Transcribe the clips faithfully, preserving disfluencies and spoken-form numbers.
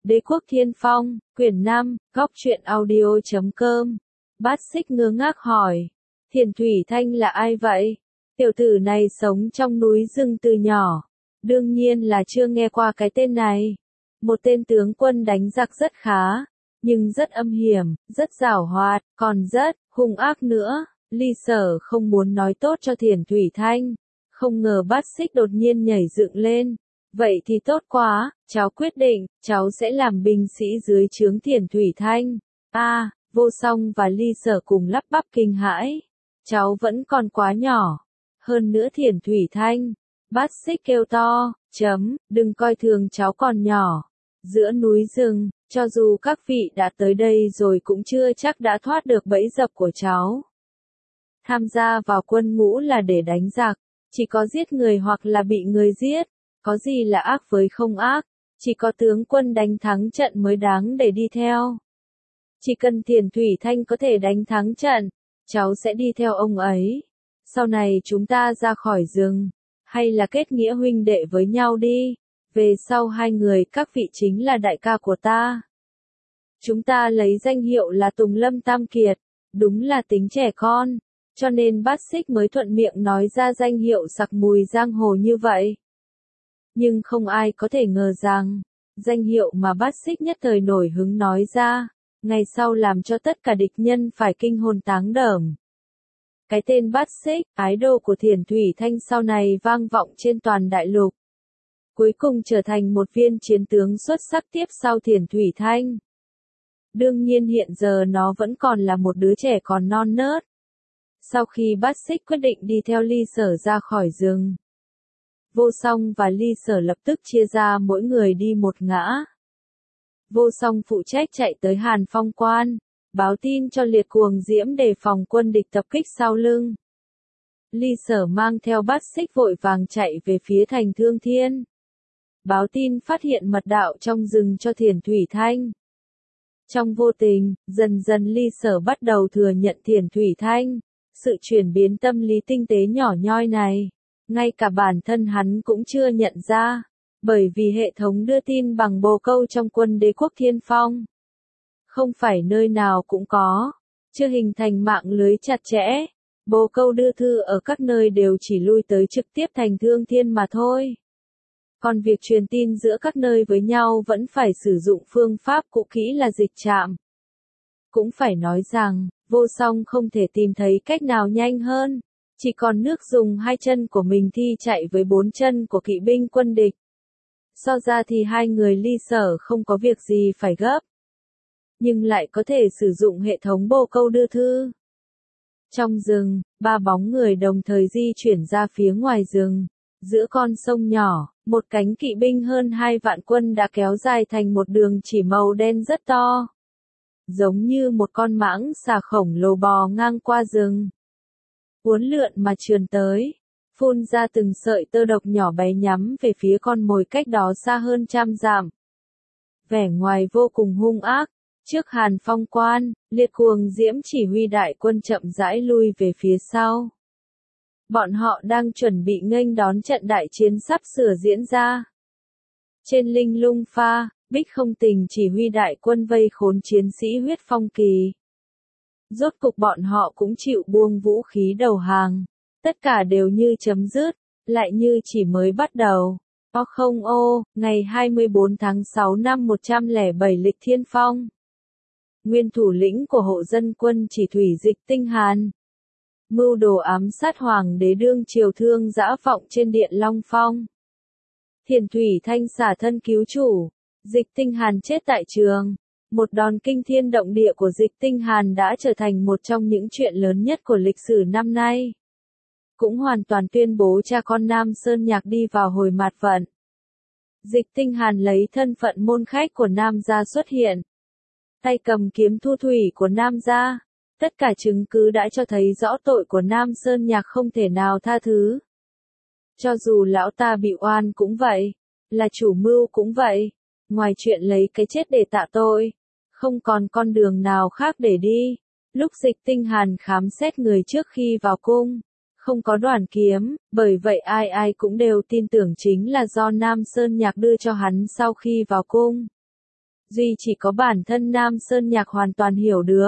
Đế quốc Thiên Phong, quyển năm, góc truyện audio chấm com. Bát Xích ngơ ngác hỏi, Thiền Thủy Thanh là ai vậy? Tiểu tử này sống trong núi rừng từ nhỏ, đương nhiên là chưa nghe qua cái tên này. Một tên tướng quân đánh giặc rất khá, nhưng rất âm hiểm, rất giảo hoạt, còn rất hung ác nữa. Ly Sở không muốn nói tốt cho Thiền Thủy Thanh, không ngờ Bát Xích đột nhiên nhảy dựng lên. Vậy thì tốt quá, cháu quyết định, cháu sẽ làm binh sĩ dưới trướng Thiền Thủy Thanh. A, à, Vô Song và Ly Sở cùng lắp bắp kinh hãi. Cháu vẫn còn quá nhỏ. Hơn nữa Thiền Thủy Thanh. Bát Xích kêu to, chấm, đừng coi thường cháu còn nhỏ. Giữa núi rừng, cho dù các vị đã tới đây rồi cũng chưa chắc đã thoát được bẫy dập của cháu. Tham gia vào quân ngũ là để đánh giặc, chỉ có giết người hoặc là bị người giết. Có gì là ác với không ác, chỉ có tướng quân đánh thắng trận mới đáng để đi theo. Chỉ cần Thiền Thủy Thanh có thể đánh thắng trận, cháu sẽ đi theo ông ấy. Sau này chúng ta ra khỏi rừng, hay là kết nghĩa huynh đệ với nhau đi. Về sau hai người các vị chính là đại ca của ta. Chúng ta lấy danh hiệu là Tùng Lâm Tam Kiệt, đúng là tính trẻ con, cho nên Bát Xích mới thuận miệng nói ra danh hiệu sặc mùi giang hồ như vậy. Nhưng không ai có thể ngờ rằng, danh hiệu mà Bát Xích nhất thời nổi hứng nói ra, ngày sau làm cho tất cả địch nhân phải kinh hồn táng đờm. Cái tên Bát Xích, idol của Thiền Thủy Thanh sau này vang vọng trên toàn đại lục. Cuối cùng trở thành một viên chiến tướng xuất sắc tiếp sau Thiền Thủy Thanh. Đương nhiên hiện giờ nó vẫn còn là một đứa trẻ còn non nớt. Sau khi Bát Xích quyết định đi theo Ly Sở ra khỏi rừng, Vô Song và Ly Sở lập tức chia ra mỗi người đi một ngã. Vô Song phụ trách chạy tới Hàn Phong Quan, báo tin cho Liệt Cuồng Diễm đề phòng quân địch tập kích sau lưng. Ly Sở mang theo Bát Xích vội vàng chạy về phía thành Thương Thiên. Báo tin phát hiện mật đạo trong rừng cho Thiền Thủy Thanh. Trong vô tình, dần dần Ly Sở bắt đầu thừa nhận Thiền Thủy Thanh. Sự chuyển biến tâm lý tinh tế nhỏ nhoi này, ngay cả bản thân hắn cũng chưa nhận ra, bởi vì hệ thống đưa tin bằng bồ câu trong quân Đế quốc Thiên Phong. Không phải nơi nào cũng có, chưa hình thành mạng lưới chặt chẽ, bồ câu đưa thư ở các nơi đều chỉ lui tới trực tiếp thành Thương Thiên mà thôi. Còn việc truyền tin giữa các nơi với nhau vẫn phải sử dụng phương pháp cũ kỹ là dịch trạm. Cũng phải nói rằng, Vô Song không thể tìm thấy cách nào nhanh hơn, chỉ còn nước dùng hai chân của mình thi chạy với bốn chân của kỵ binh quân địch. So ra thì hai người Ly Sở không có việc gì phải gấp, nhưng lại có thể sử dụng hệ thống bồ câu đưa thư. Trong rừng, ba bóng người đồng thời di chuyển ra phía ngoài rừng, giữa con sông nhỏ, một cánh kỵ binh hơn hai vạn quân đã kéo dài thành một đường chỉ màu đen rất to. Giống như một con mãng xà khổng lồ bò ngang qua rừng. Uốn lượn mà trườn tới, phun ra từng sợi tơ độc nhỏ bé nhắm về phía con mồi cách đó xa hơn trăm dặm. Vẻ ngoài vô cùng hung ác, trước Hàn Phong Quan, Liệt Cuồng Diễm chỉ huy đại quân chậm rãi lui về phía sau. Bọn họ đang chuẩn bị nghênh đón trận đại chiến sắp sửa diễn ra. Trên Linh Lung Pha, Bích Không Tình chỉ huy đại quân vây khốn chiến sĩ Huyết Phong Kỳ. Rốt cục bọn họ cũng chịu buông vũ khí đầu hàng. Tất cả đều như chấm dứt, lại như chỉ mới bắt đầu. O không ô, ngày hai mươi bốn tháng sáu năm một trăm lẻ bảy lịch Thiên Phong. Nguyên thủ lĩnh của hộ dân quân chỉ thủy Dịch Tinh Hàn. Mưu đồ ám sát Hoàng đế đương triều Thương dã vọng trên Điện Long Phong. Thiền Thủy Thanh xả thân cứu chủ. Dịch Tinh Hàn chết tại trường. Một đòn kinh thiên động địa của Dịch Tinh Hàn đã trở thành một trong những chuyện lớn nhất của lịch sử năm nay. Cũng hoàn toàn tuyên bố cha con Nam Sơn Nhạc đi vào hồi mạt vận. Dịch Tinh Hàn lấy thân phận môn khách của Nam gia xuất hiện. Tay cầm kiếm thu thủy của Nam gia. Tất cả chứng cứ đã cho thấy rõ tội của Nam Sơn Nhạc không thể nào tha thứ. Cho dù lão ta bị oan cũng vậy, là chủ mưu cũng vậy. Ngoài chuyện lấy cái chết để tạ tội, không còn con đường nào khác để đi. Lúc Dịch Tinh Hàn khám xét người trước khi vào cung, không có đoàn kiếm, bởi vậy ai ai cũng đều tin tưởng chính là do Nam Sơn Nhạc đưa cho hắn sau khi vào cung. duy chỉ có bản thân Nam Sơn Nhạc hoàn toàn hiểu được.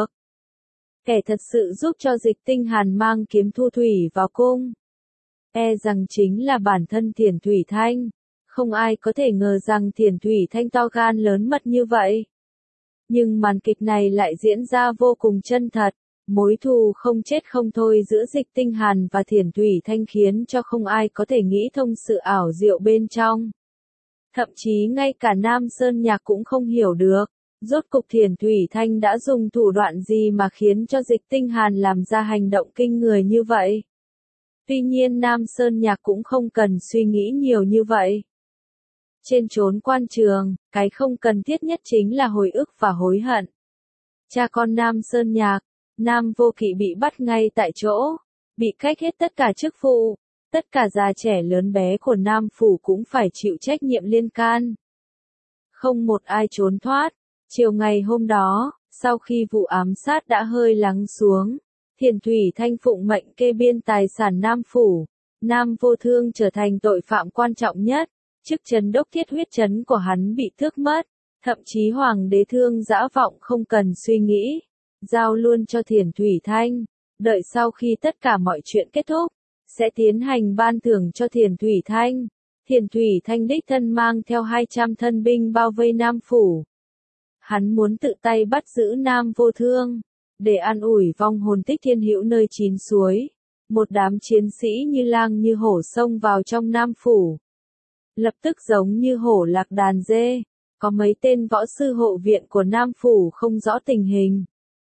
Kẻ thật sự giúp cho Dịch Tinh Hàn mang kiếm thu thủy vào cung, e rằng chính là bản thân Thiền Thủy Thanh. Không ai có thể ngờ rằng Thiền Thủy Thanh to gan lớn mật như vậy. Nhưng màn kịch này lại diễn ra vô cùng chân thật. Mối thù không chết không thôi giữa Dịch Tinh Hàn và Thiền Thủy Thanh khiến cho không ai có thể nghĩ thông sự ảo diệu bên trong. Thậm chí ngay cả Nam Sơn Nhạc cũng không hiểu được, rốt cục Thiền Thủy Thanh đã dùng thủ đoạn gì mà khiến cho Dịch Tinh Hàn làm ra hành động kinh người như vậy. Tuy nhiên Nam Sơn Nhạc cũng không cần suy nghĩ nhiều như vậy. Trên chốn quan trường, cái không cần thiết nhất chính là hồi ức và hối hận. Cha con Nam Sơn Nhạc, Nam Vô Kỵ bị bắt ngay tại chỗ, bị cách hết tất cả chức vụ, tất cả già trẻ lớn bé của Nam Phủ cũng phải chịu trách nhiệm liên can. Không một ai trốn thoát. Chiều ngày hôm đó, sau khi vụ ám sát đã hơi lắng xuống, Thiền Thủy Thanh phụng mệnh kê biên tài sản Nam Phủ, Nam Vô Thương trở thành tội phạm quan trọng nhất, chức trấn đốc Thiết Huyết trấn của hắn bị tước mất, thậm chí Hoàng đế Thương Dã Vọng không cần suy nghĩ, giao luôn cho Thiền Thủy Thanh, đợi sau khi tất cả mọi chuyện kết thúc, sẽ tiến hành ban thưởng cho Thiền Thủy Thanh. Thiền Thủy Thanh đích thân mang theo hai trăm thân binh bao vây Nam Phủ. Hắn muốn tự tay bắt giữ Nam Vô Thương, để an ủi vong hồn Tích Thiên Hữu nơi chín suối. Một đám chiến sĩ như lang như hổ xông vào trong Nam Phủ. Lập tức giống như hổ lạc đàn dê, có mấy tên võ sư hộ viện của Nam Phủ không rõ tình hình.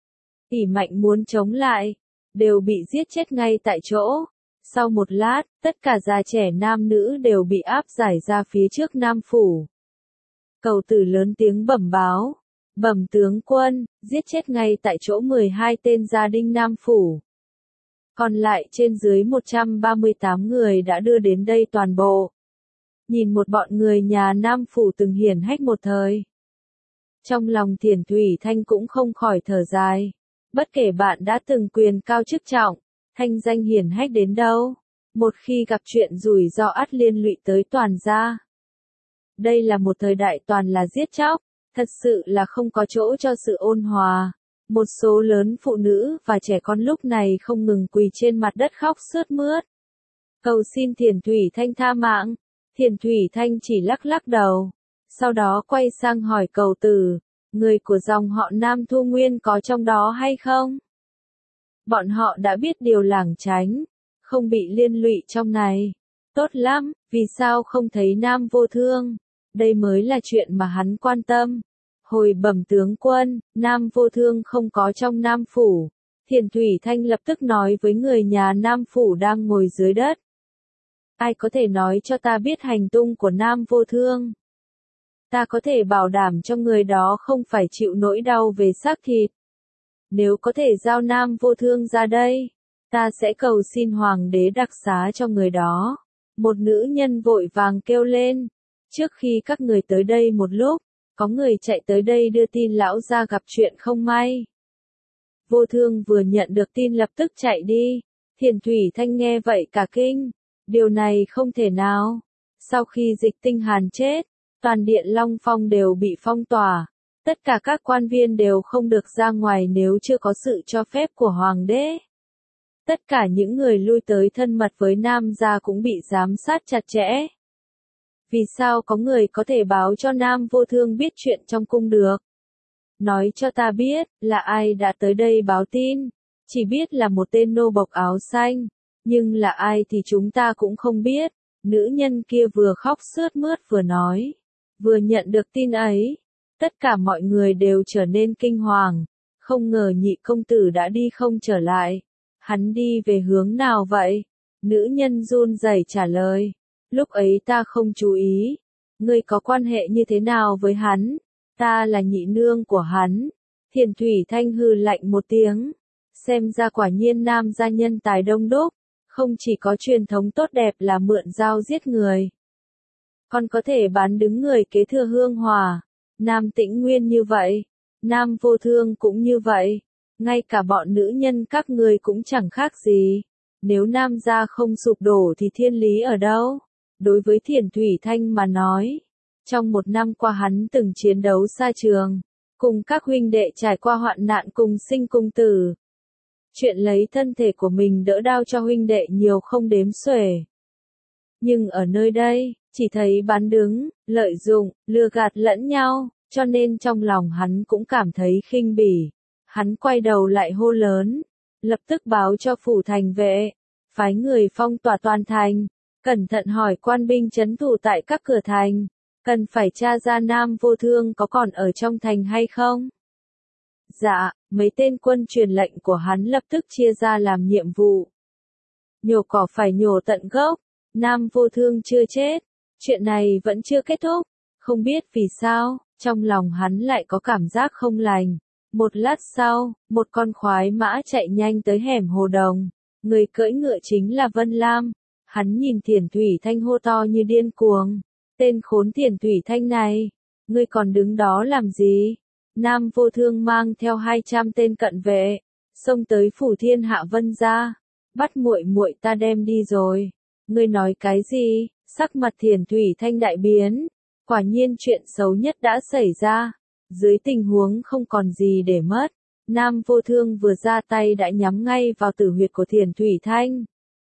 ỷ mạnh muốn chống lại, đều bị giết chết ngay tại chỗ. Sau một lát, tất cả già trẻ nam nữ đều bị áp giải ra phía trước Nam Phủ. Cầu Tử lớn tiếng bẩm báo. Bẩm tướng quân, giết chết ngay tại chỗ mười hai tên gia đình Nam Phủ. Còn lại trên dưới một trăm ba mươi tám người đã đưa đến đây toàn bộ. Nhìn một bọn người nhà Nam Phủ từng hiển hách một thời. Trong lòng Thiền Thủy Thanh cũng không khỏi thở dài. Bất kể bạn đã từng quyền cao chức trọng, thanh danh hiển hách đến đâu, một khi gặp chuyện rủi ro ắt liên lụy tới toàn gia. Đây là một thời đại toàn là giết chóc, thật sự là không có chỗ cho sự ôn hòa. Một số lớn phụ nữ và trẻ con lúc này không ngừng quỳ trên mặt đất khóc sướt mướt. Cầu xin Thiền Thủy Thanh tha mạng. Thiền Thủy Thanh chỉ lắc lắc đầu. Sau đó quay sang hỏi Cầu Tử, người của dòng họ Nam Thu Nguyên có trong đó hay không? Bọn họ đã biết điều lảng tránh, không bị liên lụy trong này. Tốt lắm, vì sao không thấy Nam Vô Thương? Đây mới là chuyện mà hắn quan tâm. Hồi bẩm tướng quân, Nam Vô Thương không có trong Nam Phủ. Thiền Thủy Thanh lập tức nói với người nhà Nam Phủ đang ngồi dưới đất. Ai có thể nói cho ta biết hành tung của Nam Vô Thương? Ta có thể bảo đảm cho người đó không phải chịu nỗi đau về xác thịt. Nếu có thể giao Nam Vô Thương ra đây, ta sẽ cầu xin Hoàng đế đặc xá cho người đó. Một nữ nhân vội vàng kêu lên. Trước khi các người tới đây một lúc, có người chạy tới đây đưa tin lão gia gặp chuyện không may. Vô Thương vừa nhận được tin lập tức chạy đi. Thiền Thủy Thanh nghe vậy cả kinh. Điều này không thể nào. Sau khi Dịch Tinh Hàn chết, toàn điện Long Phong đều bị phong tỏa. Tất cả các quan viên đều không được ra ngoài nếu chưa có sự cho phép của Hoàng đế. Tất cả những người lui tới thân mật với Nam gia cũng bị giám sát chặt chẽ. Vì sao có người có thể báo cho Nam Vô Thương biết chuyện trong cung được? Nói cho ta biết, là ai đã tới đây báo tin? Chỉ biết là một tên nô bộc áo xanh. Nhưng là ai thì chúng ta cũng không biết. Nữ nhân kia vừa khóc sướt mướt vừa nói. Vừa nhận được tin ấy, tất cả mọi người đều trở nên kinh hoàng. Không ngờ nhị công tử đã đi không trở lại. Hắn đi về hướng nào vậy? Nữ nhân run rẩy trả lời. Lúc ấy ta không chú ý. Ngươi có quan hệ như thế nào với hắn? Ta là nhị nương của hắn. Thiền Thủy Thanh hừ lạnh một tiếng. Xem ra quả nhiên Nam gia nhân tài đông đúc. Không chỉ có truyền thống tốt đẹp là mượn dao giết người. Còn có thể bán đứng người kế thừa hương hòa. Nam Tĩnh Nguyên như vậy. Nam Vô Thương cũng như vậy. Ngay cả bọn nữ nhân các người cũng chẳng khác gì. Nếu Nam gia không sụp đổ thì thiên lý ở đâu? Đối với Thiền Thủy Thanh mà nói, Trong một năm qua hắn từng chiến đấu xa trường, cùng các huynh đệ trải qua hoạn nạn cùng sinh cùng tử. Chuyện lấy thân thể của mình đỡ đau cho huynh đệ nhiều không đếm xuể. Nhưng ở nơi đây, chỉ thấy bán đứng, lợi dụng, lừa gạt lẫn nhau, cho nên trong lòng hắn cũng cảm thấy khinh bỉ. Hắn quay đầu lại hô lớn, lập tức báo cho phủ thành vệ, phái người phong tỏa toàn thành, cẩn thận hỏi quan binh trấn thủ tại các cửa thành, cần phải tra ra Nam Vô Thương có còn ở trong thành hay không. Dạ, mấy tên quân truyền lệnh của hắn lập tức chia ra làm nhiệm vụ. Nhổ cỏ phải nhổ tận gốc, Nam Vô Thương chưa chết, chuyện này vẫn chưa kết thúc, không biết vì sao, trong lòng hắn lại có cảm giác không lành. Một lát sau, một con khoái mã chạy nhanh tới hẻm hồ đồng, người cưỡi ngựa chính là Vân Lam, hắn nhìn Thiền Thủy Thanh hô to như điên cuồng, tên khốn Thiền Thủy Thanh này, ngươi còn đứng đó làm gì? Nam Vô Thương mang theo hai trăm tên cận vệ, xông tới phủ Thiên Hạ Vân gia, bắt muội muội ta đem đi rồi. Ngươi nói cái gì? Sắc mặt Thiền Thủy Thanh đại biến, quả nhiên chuyện xấu nhất đã xảy ra. Dưới tình huống không còn gì để mất, Nam Vô Thương vừa ra tay đã nhắm ngay vào tử huyệt của Thiền Thủy Thanh.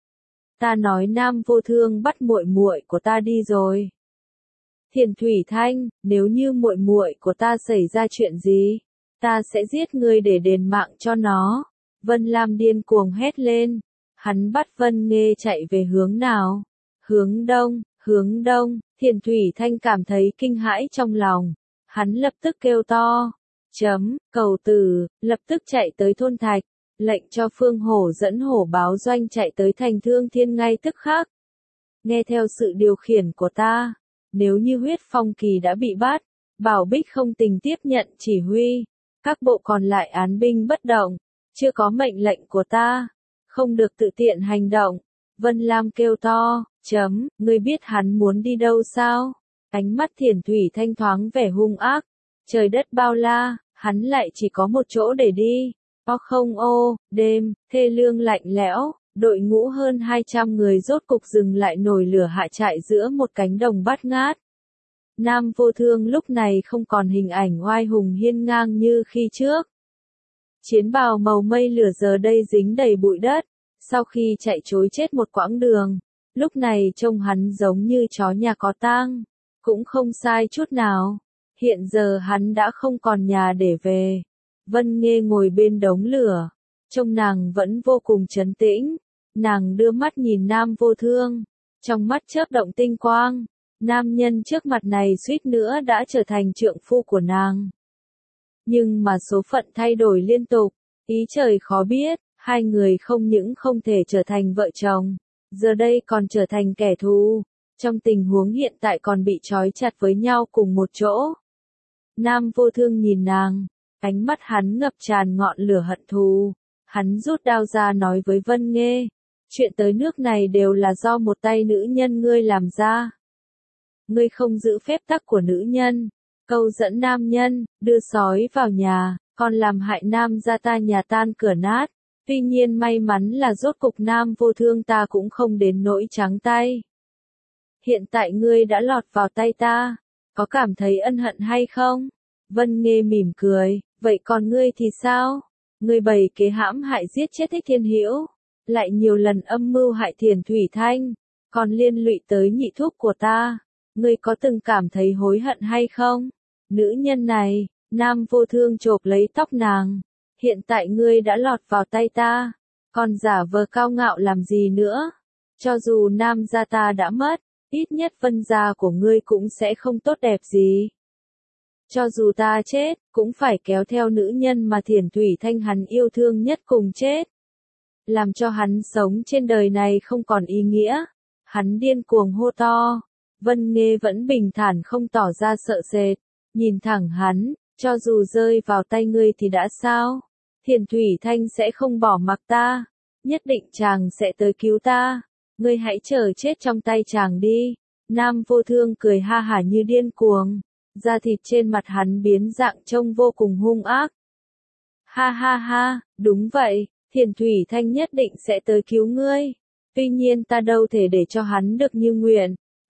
Ta nói Nam Vô Thương bắt muội muội của ta đi rồi. Thiền Thủy Thanh, nếu như muội muội của ta xảy ra chuyện gì, ta sẽ giết ngươi để đền mạng cho nó. Vân Lam điên cuồng hét lên, hắn bắt Vân Nghê chạy về hướng nào? Hướng đông, hướng đông, Thiền Thủy Thanh cảm thấy kinh hãi trong lòng. Hắn lập tức kêu to, chấm, cầu tử, lập tức chạy tới thôn Thạch, lệnh cho Phương Hổ dẫn hổ báo doanh chạy tới thành Thương Thiên ngay tức khắc. Nghe theo sự điều khiển của ta, nếu như Huyết Phong Kỳ đã bị bắt, Bảo Bích không tình tiếp nhận chỉ huy, các bộ còn lại án binh bất động, chưa có mệnh lệnh của ta, không được tự tiện hành động. Vân Lam kêu to, chấm, ngươi biết hắn muốn đi đâu sao? Ánh mắt Thiền Thủy Thanh thoáng vẻ hung ác, trời đất bao la, hắn lại chỉ có một chỗ để đi. O không ô, đêm, thê lương lạnh lẽo, đội ngũ hơn hai trăm người rốt cục dừng lại nổi lửa hạ trại giữa một cánh đồng bát ngát. Nam Vô Thương lúc này không còn hình ảnh oai hùng hiên ngang như khi trước. Chiến bào màu mây lửa giờ đây dính đầy bụi đất, sau khi chạy trối chết một quãng đường, lúc này trông hắn giống như chó nhà có tang. Cũng không sai chút nào. Hiện giờ hắn đã không còn nhà để về. Vân Nghê ngồi bên đống lửa. Trông nàng vẫn vô cùng trấn tĩnh. Nàng đưa mắt nhìn Nam Vô Thương. Trong mắt chớp động tinh quang. Nam nhân trước mặt này suýt nữa đã trở thành trượng phu của nàng. Nhưng mà số phận thay đổi liên tục. Ý trời khó biết. Hai người không những không thể trở thành vợ chồng. Giờ đây còn trở thành kẻ thù. Trong tình huống hiện tại còn bị trói chặt với nhau cùng một chỗ. Nam Vô Thương nhìn nàng, ánh mắt hắn ngập tràn ngọn lửa hận thù. Hắn rút đao ra nói với Vân Nghê, chuyện tới nước này đều là do một tay nữ nhân ngươi làm ra. Ngươi không giữ phép tắc của nữ nhân, câu dẫn nam nhân, đưa sói vào nhà, còn làm hại nam gia ta nhà tan cửa nát. Tuy nhiên may mắn là rốt cục Nam Vô Thương ta cũng không đến nỗi trắng tay. Hiện tại ngươi đã lọt vào tay ta, có cảm thấy ân hận hay không? Vân Nghê mỉm cười, vậy còn ngươi thì sao? Ngươi bày kế hãm hại giết chết Thích Thiên Hữu, lại nhiều lần âm mưu hại Thiền Thủy Thanh, còn liên lụy tới nhị thúc của ta. Ngươi có từng cảm thấy hối hận hay không? Nữ nhân này, Nam Vô Thương chộp lấy tóc nàng, hiện tại ngươi đã lọt vào tay ta, còn giả vờ cao ngạo làm gì nữa? Cho dù Nam gia ta đã mất, ít nhất Vân gia của ngươi cũng sẽ không tốt đẹp gì. Cho dù ta chết, cũng phải kéo theo nữ nhân mà Thiền Thủy Thanh hắn yêu thương nhất cùng chết. Làm cho hắn sống trên đời này không còn ý nghĩa. Hắn điên cuồng hô to. Vân Nghê vẫn bình thản không tỏ ra sợ sệt. Nhìn thẳng hắn, cho dù rơi vào tay ngươi thì đã sao? Thiền Thủy Thanh sẽ không bỏ mặc ta. Nhất định chàng sẽ tới cứu ta. Ngươi hãy chờ chết trong tay chàng đi. Nam Vô Thương cười ha hả như điên cuồng. Da thịt trên mặt hắn biến dạng trông vô cùng hung ác. Ha ha ha, đúng vậy, Thiền Thủy Thanh nhất định sẽ tới cứu ngươi. Tuy nhiên ta đâu thể để cho hắn được như nguyện.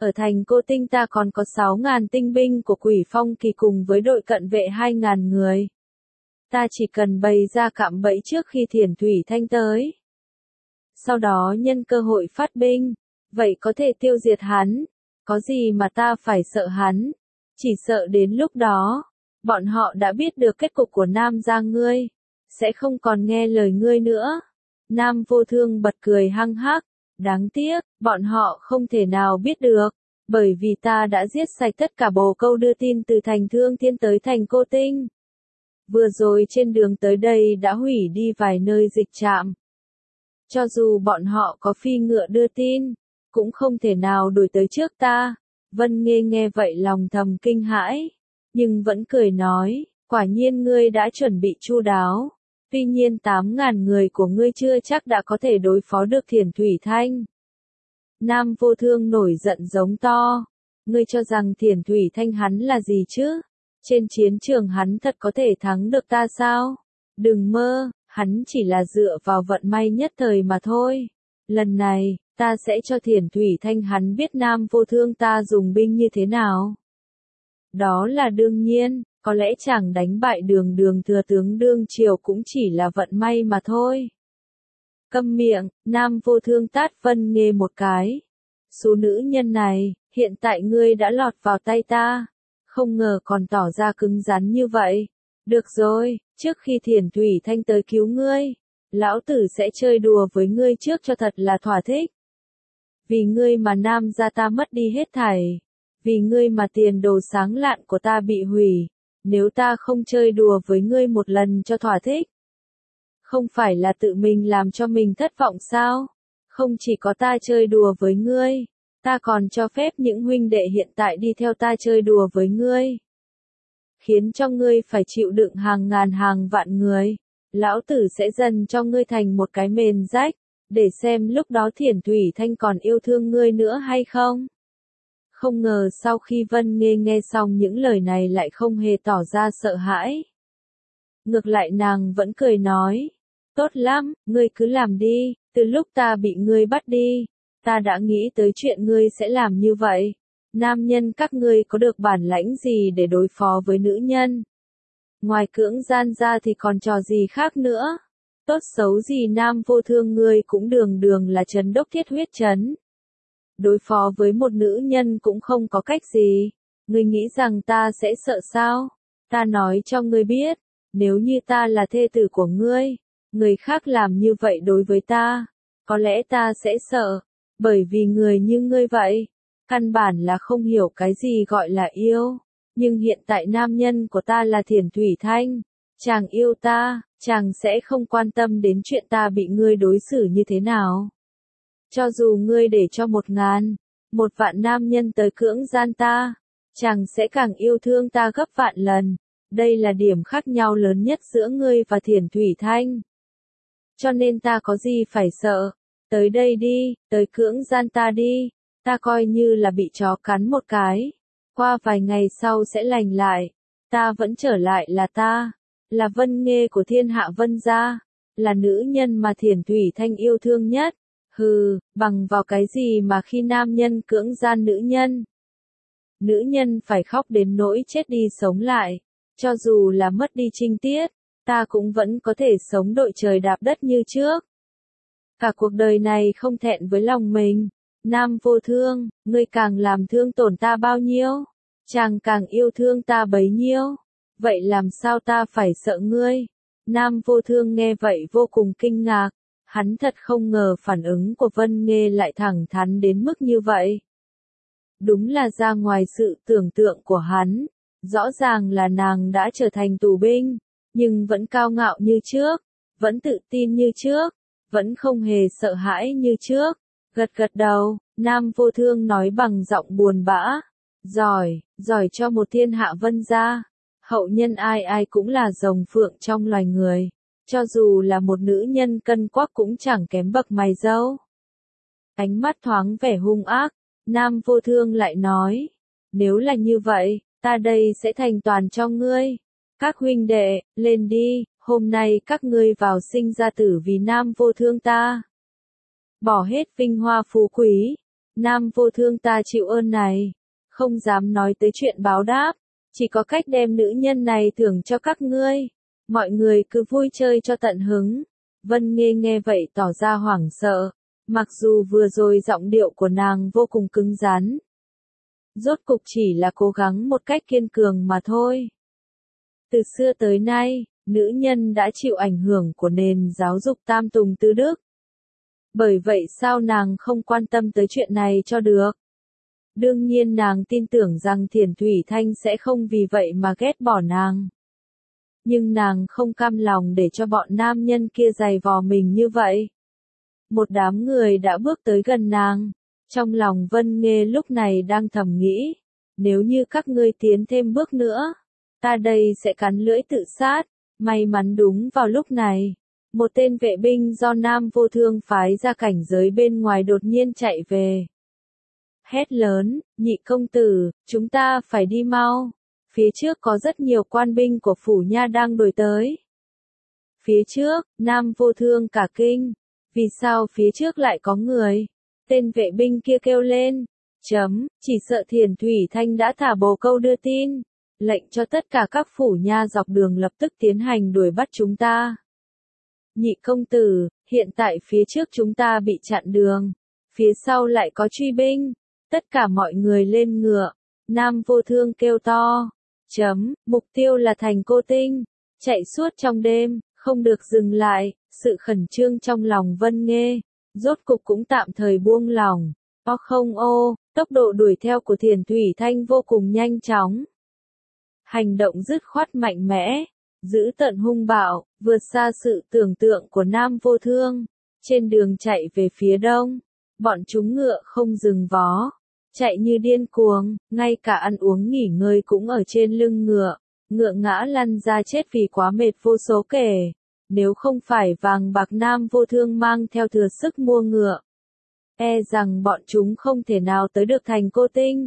Ở thành Cô Tinh ta còn có sáu ngàn tinh binh của Quỷ Phong Kỳ cùng với đội cận vệ hai ngàn người. Ta chỉ cần bày ra cạm bẫy trước khi Thiển Thủy Thanh tới. Sau đó nhân cơ hội phát binh, vậy có thể tiêu diệt hắn. Có gì mà ta phải sợ hắn? Chỉ sợ đến lúc đó, bọn họ đã biết được kết cục của Nam gia ngươi, sẽ không còn nghe lời ngươi nữa. Nam Vô Thương bật cười hăng hắc, đáng tiếc, bọn họ không thể nào biết được, bởi vì ta đã giết sạch tất cả bồ câu đưa tin từ thành Thương Thiên tới thành Cô Tinh. Vừa rồi trên đường tới đây đã hủy đi vài nơi dịch trạm. Cho dù bọn họ có phi ngựa đưa tin, cũng không thể nào đuổi tới trước ta. Vân Nghê nghe vậy lòng thầm kinh hãi, nhưng vẫn cười nói, quả nhiên ngươi đã chuẩn bị chu đáo. Tuy nhiên tám ngàn người của ngươi chưa chắc đã có thể đối phó được Thiển Thủy Thanh. Nam Vô Thương nổi giận giống to, ngươi cho rằng Thiển Thủy Thanh hắn là gì chứ? Trên chiến trường hắn thật có thể thắng được ta sao? Đừng mơ, hắn chỉ là dựa vào vận may nhất thời mà thôi. Lần này, ta sẽ cho Thiển Thủy Thanh hắn biết Nam Vô Thương ta dùng binh như thế nào. Đó là đương nhiên, có lẽ chàng đánh bại đường đường thừa tướng đương triều cũng chỉ là vận may mà thôi. Câm miệng, Nam Vô Thương tát Vân Nghê một cái. Số nữ nhân này, hiện tại ngươi đã lọt vào tay ta. Không ngờ còn tỏ ra cứng rắn như vậy. Được rồi, trước khi Thiển Thủy Thanh tới cứu ngươi, lão tử sẽ chơi đùa với ngươi trước cho thật là thỏa thích. Vì ngươi mà Nam gia ta mất đi hết thảy. Vì ngươi mà tiền đồ sáng lạn của ta bị hủy. Nếu ta không chơi đùa với ngươi một lần cho thỏa thích, không phải là tự mình làm cho mình thất vọng sao? Không chỉ có ta chơi đùa với ngươi, ta còn cho phép những huynh đệ hiện tại đi theo ta chơi đùa với ngươi. Khiến cho ngươi phải chịu đựng hàng ngàn hàng vạn người. Lão tử sẽ dần cho ngươi thành một cái mền rách, để xem lúc đó Thiển Thủy Thanh còn yêu thương ngươi nữa hay không. Không ngờ sau khi Vân Nghê nghe xong những lời này lại không hề tỏ ra sợ hãi. Ngược lại nàng vẫn cười nói, tốt lắm, ngươi cứ làm đi, từ lúc ta bị ngươi bắt đi, ta đã nghĩ tới chuyện ngươi sẽ làm như vậy. Nam nhân các ngươi có được bản lãnh gì để đối phó với nữ nhân? Ngoài cưỡng gian ra thì còn trò gì khác nữa? Tốt xấu gì Nam Vô Thương ngươi cũng đường đường là trấn đốc thiết huyết trấn. Đối phó với một nữ nhân cũng không có cách gì. Ngươi nghĩ rằng ta sẽ sợ sao? Ta nói cho ngươi biết, nếu như ta là thê tử của ngươi, người khác làm như vậy đối với ta, có lẽ ta sẽ sợ, bởi vì người như ngươi vậy, căn bản là không hiểu cái gì gọi là yêu. Nhưng hiện tại nam nhân của ta là Thiển Thủy Thanh, chàng yêu ta, chàng sẽ không quan tâm đến chuyện ta bị ngươi đối xử như thế nào. Cho dù ngươi để cho một ngàn, một vạn nam nhân tới cưỡng gian ta, chàng sẽ càng yêu thương ta gấp vạn lần. Đây là điểm khác nhau lớn nhất giữa ngươi và Thiển Thủy Thanh. Cho nên ta có gì phải sợ, tới đây đi, tới cưỡng gian ta đi, ta coi như là bị chó cắn một cái. Qua vài ngày sau sẽ lành lại, ta vẫn trở lại là ta, là Vân Nghê của thiên hạ Vân gia, là nữ nhân mà Thiển Thủy Thanh yêu thương nhất. Hừ, bằng vào cái gì mà khi nam nhân cưỡng gian nữ nhân, nữ nhân phải khóc đến nỗi chết đi sống lại, cho dù là mất đi trinh tiết, ta cũng vẫn có thể sống đội trời đạp đất như trước. Cả cuộc đời này không thẹn với lòng mình. Nam Vô Thương, ngươi càng làm thương tổn ta bao nhiêu, chàng càng yêu thương ta bấy nhiêu. Vậy làm sao ta phải sợ ngươi? Nam Vô Thương nghe vậy vô cùng kinh ngạc. Hắn thật không ngờ phản ứng của Vân Nghê lại thẳng thắn đến mức như vậy. Đúng là ra ngoài sự tưởng tượng của hắn. Rõ ràng là nàng đã trở thành tù binh, nhưng vẫn cao ngạo như trước, vẫn tự tin như trước, vẫn không hề sợ hãi như trước. Gật gật đầu, Nam Vô Thương nói bằng giọng buồn bã. Giỏi, giỏi cho một thiên hạ Vân gia. Hậu nhân ai ai cũng là rồng phượng trong loài người. Cho dù là một nữ nhân cân quắc cũng chẳng kém bậc mày râu. Ánh mắt thoáng vẻ hung ác, Nam Vô Thương lại nói. Nếu là như vậy, ta đây sẽ thành toàn cho ngươi. Các huynh đệ, lên đi, hôm nay các ngươi vào sinh ra tử vì Nam Vô Thương ta. Bỏ hết vinh hoa phú quý, Nam Vô Thương ta chịu ơn này, không dám nói tới chuyện báo đáp, chỉ có cách đem nữ nhân này thưởng cho các ngươi, mọi người cứ vui chơi cho tận hứng. Vân Nghê nghe vậy tỏ ra hoảng sợ, mặc dù vừa rồi giọng điệu của nàng vô cùng cứng rắn. Rốt cục chỉ là cố gắng một cách kiên cường mà thôi. Từ xưa tới nay, nữ nhân đã chịu ảnh hưởng của nền giáo dục tam tùng tứ đức. Bởi vậy sao nàng không quan tâm tới chuyện này cho được? Đương nhiên nàng tin tưởng rằng Thiền Thủy Thanh sẽ không vì vậy mà ghét bỏ nàng. Nhưng nàng không cam lòng để cho bọn nam nhân kia giày vò mình như vậy. Một đám người đã bước tới gần nàng. Trong lòng Vân Nghê lúc này đang thầm nghĩ, nếu như các ngươi tiến thêm bước nữa, ta đây sẽ cắn lưỡi tự sát. May mắn đúng vào lúc này, một tên vệ binh do Nam Vô Thương phái ra cảnh giới bên ngoài đột nhiên chạy về. Hét lớn, nhị công tử, chúng ta phải đi mau. Phía trước có rất nhiều quan binh của phủ nha đang đuổi tới. Phía trước, Nam Vô Thương cả kinh. Vì sao phía trước lại có người? Tên vệ binh kia kêu lên. Chấm, chỉ sợ Thiền Thủy Thanh đã thả bồ câu đưa tin. Lệnh cho tất cả các phủ nha dọc đường lập tức tiến hành đuổi bắt chúng ta. Nhị công tử, hiện tại phía trước chúng ta bị chặn đường. Phía sau lại có truy binh. Tất cả mọi người lên ngựa. Nam Vô Thương kêu to. Chấm, mục tiêu là thành Cô Tinh. Chạy suốt trong đêm, không được dừng lại. Sự khẩn trương trong lòng Vân Nghê, rốt cục cũng tạm thời buông lòng. O không ô, tốc độ đuổi theo của Thiền Thủy Thanh vô cùng nhanh chóng. Hành động dứt khoát mạnh mẽ, dữ tợn hung bạo, vượt xa sự tưởng tượng của Nam Vô Thương. Trên đường chạy về phía đông, bọn chúng ngựa không dừng vó, chạy như điên cuồng, ngay cả ăn uống nghỉ ngơi cũng ở trên lưng ngựa, ngựa ngã lăn ra chết vì quá mệt vô số kể. Nếu không phải vàng bạc Nam Vô Thương mang theo thừa sức mua ngựa, e rằng bọn chúng không thể nào tới được thành Cô Tinh.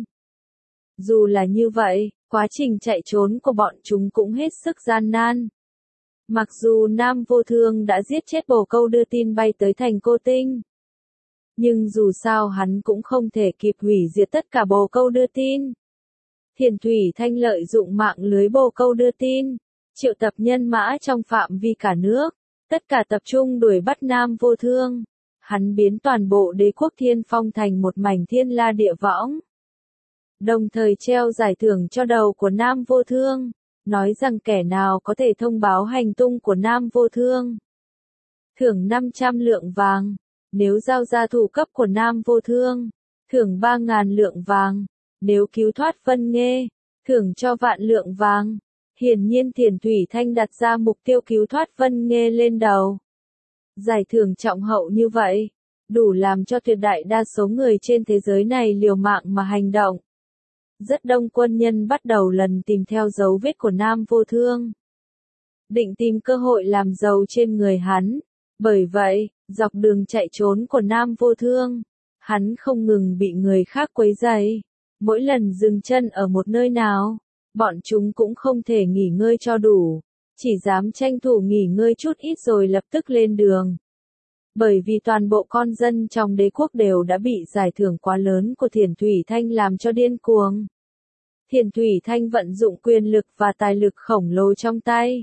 Dù là như vậy, quá trình chạy trốn của bọn chúng cũng hết sức gian nan. Mặc dù Nam Vô Thương đã giết chết bồ câu đưa tin bay tới thành Cô Tinh, nhưng dù sao hắn cũng không thể kịp hủy diệt tất cả bồ câu đưa tin. Thiền Thủy Thanh lợi dụng mạng lưới bồ câu đưa tin, triệu tập nhân mã trong phạm vi cả nước, tất cả tập trung đuổi bắt Nam Vô Thương. Hắn biến toàn bộ đế quốc Thiên Phong thành một mảnh thiên la địa võng. Đồng thời treo giải thưởng cho đầu của Nam Vô Thương, nói rằng kẻ nào có thể thông báo hành tung của Nam Vô Thương, thưởng năm trăm lượng vàng, nếu giao ra thủ cấp của Nam Vô Thương, thưởng ba ngàn lượng vàng, nếu cứu thoát Vân Nghê, thưởng cho vạn lượng vàng. Hiển nhiên Thiền Thủy Thanh đặt ra mục tiêu cứu thoát Vân Nghê lên đầu. Giải thưởng trọng hậu như vậy, đủ làm cho tuyệt đại đa số người trên thế giới này liều mạng mà hành động. Rất đông quân nhân bắt đầu lần tìm theo dấu vết của Nam Vô Thương, định tìm cơ hội làm giàu trên người hắn. Bởi vậy, dọc đường chạy trốn của Nam Vô Thương, hắn không ngừng bị người khác quấy rầy. Mỗi lần dừng chân ở một nơi nào, bọn chúng cũng không thể nghỉ ngơi cho đủ, chỉ dám tranh thủ nghỉ ngơi chút ít rồi lập tức lên đường. Bởi vì toàn bộ con dân trong đế quốc đều đã bị giải thưởng quá lớn của Thiền Thủy Thanh làm cho điên cuồng. Thiền Thủy Thanh vận dụng quyền lực và tài lực khổng lồ trong tay,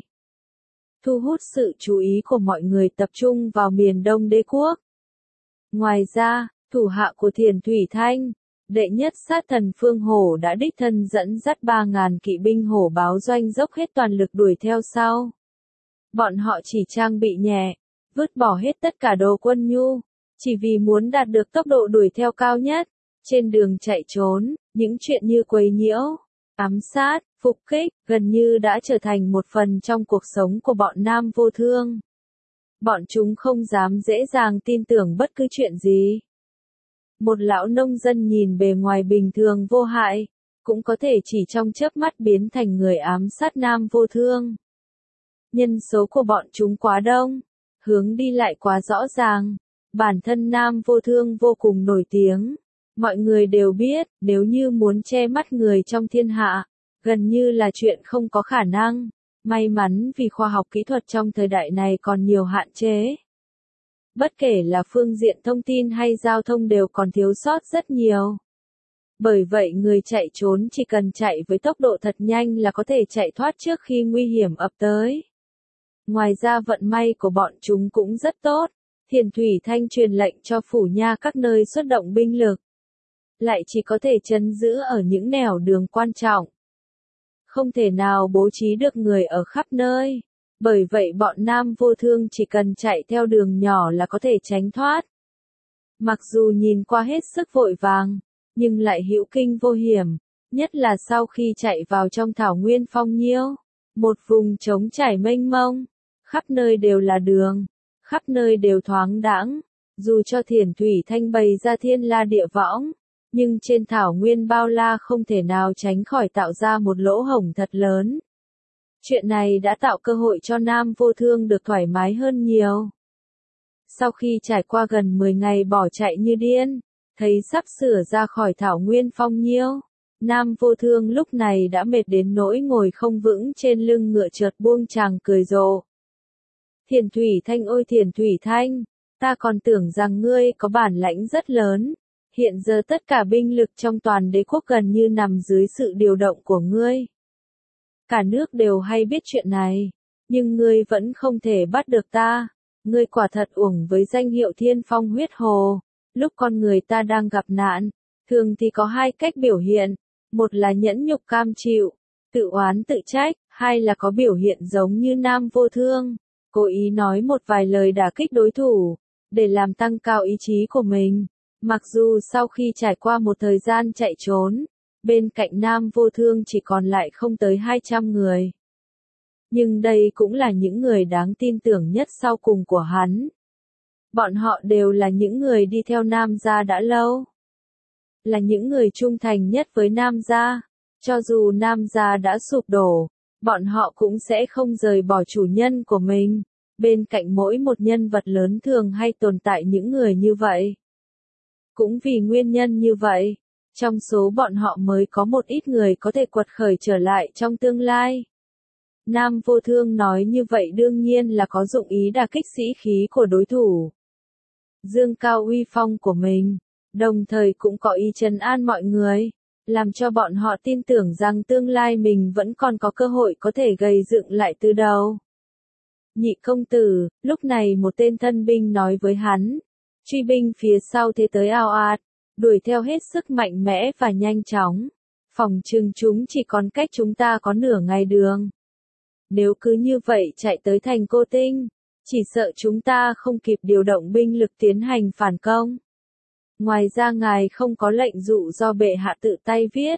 thu hút sự chú ý của mọi người tập trung vào miền đông đế quốc. Ngoài ra, thủ hạ của Thiền Thủy Thanh, đệ nhất sát thần Phương Hổ đã đích thân dẫn dắt ba ngàn kỵ binh hổ báo doanh dốc hết toàn lực đuổi theo sau. Bọn họ chỉ trang bị nhẹ, vứt bỏ hết tất cả đồ quân nhu, chỉ vì muốn đạt được tốc độ đuổi theo cao nhất. Trên đường chạy trốn, những chuyện như quấy nhiễu, ám sát, phục kích, gần như đã trở thành một phần trong cuộc sống của bọn Nam Vô Thương. Bọn chúng không dám dễ dàng tin tưởng bất cứ chuyện gì. Một lão nông dân nhìn bề ngoài bình thường vô hại, cũng có thể chỉ trong chớp mắt biến thành người ám sát Nam Vô Thương. Nhân số của bọn chúng quá đông, hướng đi lại quá rõ ràng, bản thân Nam Vô Thương vô cùng nổi tiếng. Mọi người đều biết, nếu như muốn che mắt người trong thiên hạ, gần như là chuyện không có khả năng. May mắn vì khoa học kỹ thuật trong thời đại này còn nhiều hạn chế, Bất kể là phương diện thông tin hay giao thông đều còn thiếu sót rất nhiều. Bởi vậy người chạy trốn chỉ cần chạy với tốc độ thật nhanh là có thể chạy thoát trước khi nguy hiểm ập tới. Ngoài ra vận may của bọn chúng cũng rất tốt. Thiền Thủy Thanh truyền lệnh cho phủ nha các nơi xuất động binh lực. Lại chỉ có thể trấn giữ ở những nẻo đường quan trọng. Không thể nào bố trí được người ở khắp nơi. Bởi vậy bọn Nam Vô Thương chỉ cần chạy theo đường nhỏ là có thể tránh thoát. Mặc dù nhìn qua hết sức vội vàng, nhưng lại hữu kinh vô hiểm, nhất là sau khi chạy vào trong thảo nguyên phong nhiêu. Một vùng trống trải mênh mông, khắp nơi đều là đường, khắp nơi đều thoáng đãng. Dù cho Thiền Thủy Thanh bày ra thiên la địa võng, nhưng trên thảo nguyên bao la không thể nào tránh khỏi tạo ra một lỗ hổng thật lớn. Chuyện này đã tạo cơ hội cho Nam Vô Thương được thoải mái hơn nhiều. Sau khi trải qua gần mười ngày bỏ chạy như điên, thấy sắp sửa ra khỏi thảo nguyên phong nhiêu, Nam Vô Thương lúc này đã mệt đến nỗi ngồi không vững trên lưng ngựa chợt buông tràng cười rộ. Thiền Thủy Thanh ôi Thiền Thủy Thanh, ta còn tưởng rằng ngươi có bản lãnh rất lớn, hiện giờ tất cả binh lực trong toàn đế quốc gần như nằm dưới sự điều động của ngươi. Cả nước đều hay biết chuyện này, nhưng ngươi vẫn không thể bắt được ta, ngươi quả thật uổng với danh hiệu Thiên Phong huyết hồ. Lúc con người ta đang gặp nạn, thường thì có hai cách biểu hiện, một là nhẫn nhục cam chịu, tự oán tự trách, hai là có biểu hiện giống như Nam Vô Thương, cố ý nói một vài lời đả kích đối thủ, để làm tăng cao ý chí của mình. Mặc dù sau khi trải qua một thời gian chạy trốn, bên cạnh Nam Vô Thương chỉ còn lại không tới hai trăm người. Nhưng đây cũng là những người đáng tin tưởng nhất sau cùng của hắn. Bọn họ đều là những người đi theo Nam gia đã lâu. Là những người trung thành nhất với Nam gia. Cho dù Nam gia đã sụp đổ, bọn họ cũng sẽ không rời bỏ chủ nhân của mình. Bên cạnh mỗi một nhân vật lớn thường hay tồn tại những người như vậy. Cũng vì nguyên nhân như vậy, trong số bọn họ mới có một ít người có thể quật khởi trở lại trong tương lai. Nam Vô Thương nói như vậy đương nhiên là có dụng ý đả kích sĩ khí của đối thủ, dương cao uy phong của mình, đồng thời cũng có ý trấn an mọi người, làm cho bọn họ tin tưởng rằng tương lai mình vẫn còn có cơ hội có thể gây dựng lại từ đầu. Nhị công tử, lúc này một tên thân binh nói với hắn, truy binh phía sau thế tới ào ạt, đuổi theo hết sức mạnh mẽ và nhanh chóng, phòng trừng chúng chỉ còn cách chúng ta có nửa ngày đường. Nếu cứ như vậy chạy tới thành Cô Tinh, chỉ sợ chúng ta không kịp điều động binh lực tiến hành phản công. Ngoài ra ngài không có lệnh dụ do bệ hạ tự tay viết.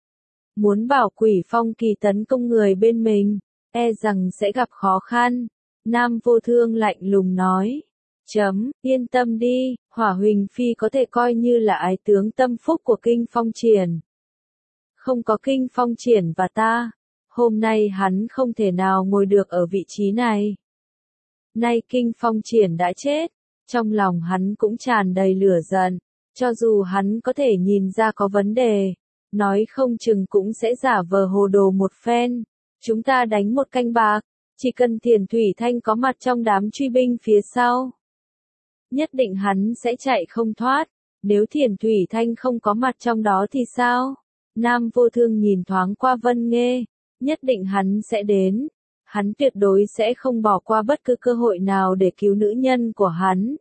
Muốn bảo Quỷ Phong Kỳ tấn công người bên mình, e rằng sẽ gặp khó khăn. Nam Vô Thương lạnh lùng nói. Chấm, yên tâm đi, Hỏa Huỳnh Phi có thể coi như là ái tướng tâm phúc của Kinh Phong Triển. Không có Kinh Phong Triển và ta, hôm nay hắn không thể nào ngồi được ở vị trí này. Nay Kinh Phong Triển đã chết, trong lòng hắn cũng tràn đầy lửa giận, cho dù hắn có thể nhìn ra có vấn đề, nói không chừng cũng sẽ giả vờ hồ đồ một phen. Chúng ta đánh một canh bạc, chỉ cần Thiền Thủy Thanh có mặt trong đám truy binh phía sau, nhất định hắn sẽ chạy không thoát. Nếu Thiền Thủy Thanh không có mặt trong đó thì sao? Nam Vô Thương nhìn thoáng qua Vân Nghê, nhất định hắn sẽ đến. Hắn tuyệt đối sẽ không bỏ qua bất cứ cơ hội nào để cứu nữ nhân của hắn.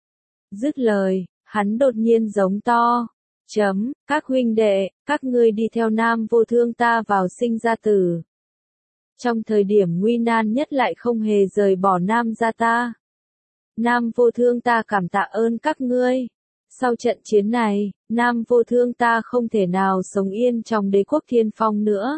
Dứt lời, hắn đột nhiên giống to. Chấm, các huynh đệ, các ngươi đi theo Nam Vô Thương ta vào Sinh Ra Tử. Trong thời điểm nguy nan nhất lại không hề rời bỏ Nam gia ta. Nam Vô Thương ta cảm tạ ơn các ngươi. Sau trận chiến này, Nam Vô Thương ta không thể nào sống yên trong đế quốc Thiên Phong nữa.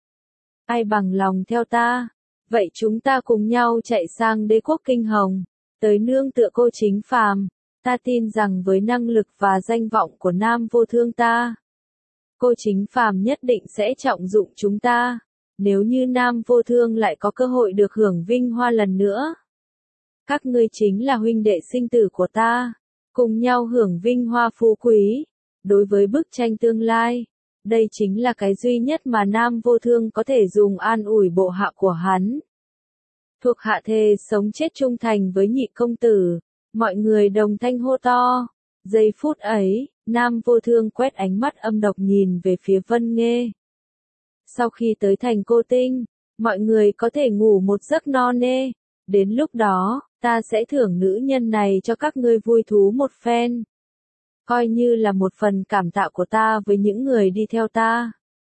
Ai bằng lòng theo ta? Vậy chúng ta cùng nhau chạy sang đế quốc Kinh Hồng, tới nương tựa cô Chính Phàm. Ta tin rằng với năng lực và danh vọng của Nam Vô Thương ta, cô Chính Phàm nhất định sẽ trọng dụng chúng ta. Nếu như Nam Vô Thương lại có cơ hội được hưởng vinh hoa lần nữa, các ngươi chính là huynh đệ sinh tử của ta, cùng nhau hưởng vinh hoa phú quý. Đối với bức tranh tương lai, đây chính là cái duy nhất mà Nam Vô Thương có thể dùng an ủi bộ hạ của hắn. Thuộc hạ thề sống chết trung thành với nhị công tử, Mọi người đồng thanh hô to. Giây phút ấy, Nam Vô Thương quét ánh mắt âm độc nhìn về phía Vân Nghê. Sau khi tới thành Cô Tinh, mọi người có thể ngủ một giấc no nê. Đến lúc đó, ta sẽ thưởng nữ nhân này cho các ngươi vui thú một phen. Coi như là một phần cảm tạ của ta với những người đi theo ta.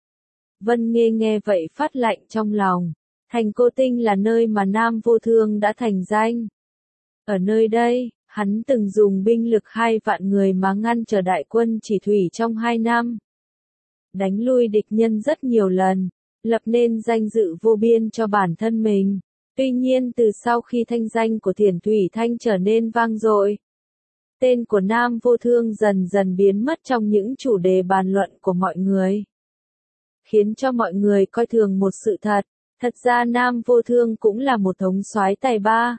Vân Nghê nghe vậy phát lạnh trong lòng. Thành Cô Tinh là nơi mà Nam Vô Thương đã thành danh. Ở nơi đây, hắn từng dùng binh lực hai vạn người mà ngăn trở đại quân Chỉ Thủy trong hai năm. Đánh lui địch nhân rất nhiều lần, lập nên danh dự vô biên cho bản thân mình. Tuy nhiên từ sau khi thanh danh của Thiền Thủy Thanh trở nên vang dội, tên của Nam Vô Thương dần dần biến mất trong những chủ đề bàn luận của mọi người. Khiến cho mọi người coi thường một sự thật, thật ra Nam Vô Thương cũng là một thống soái tài ba.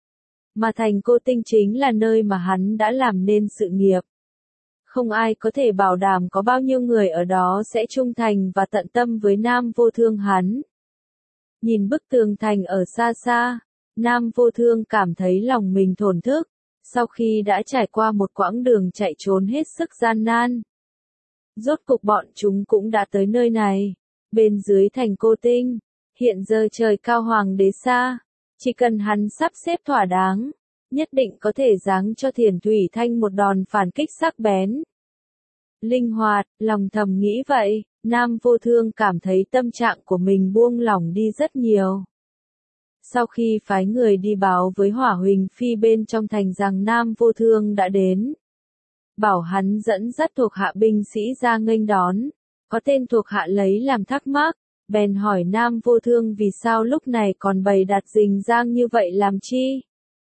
Mà thành Cô Tinh chính là nơi mà hắn đã làm nên sự nghiệp. Không ai có thể bảo đảm có bao nhiêu người ở đó sẽ trung thành và tận tâm với Nam Vô Thương hắn. Nhìn bức tường thành ở xa xa, Nam Vô Thương cảm thấy lòng mình thổn thức, sau khi đã trải qua một quãng đường chạy trốn hết sức gian nan. Rốt cục bọn chúng cũng đã tới nơi này, bên dưới thành Cô Tinh, hiện giờ trời cao hoàng đế xa, chỉ cần hắn sắp xếp thỏa đáng, nhất định có thể giáng cho Thiền Thủy Thanh một đòn phản kích sắc bén. Linh hoạt, lòng thầm nghĩ vậy, Nam Vô Thương cảm thấy tâm trạng của mình buông lỏng đi rất nhiều. Sau khi phái người đi báo với Hỏa Huỳnh Phi bên trong thành rằng Nam Vô Thương đã đến, bảo hắn dẫn dắt thuộc hạ binh sĩ ra nghênh đón, có tên thuộc hạ lấy làm thắc mắc, bèn hỏi Nam Vô Thương vì sao lúc này còn bày đặt rình rang như vậy làm chi.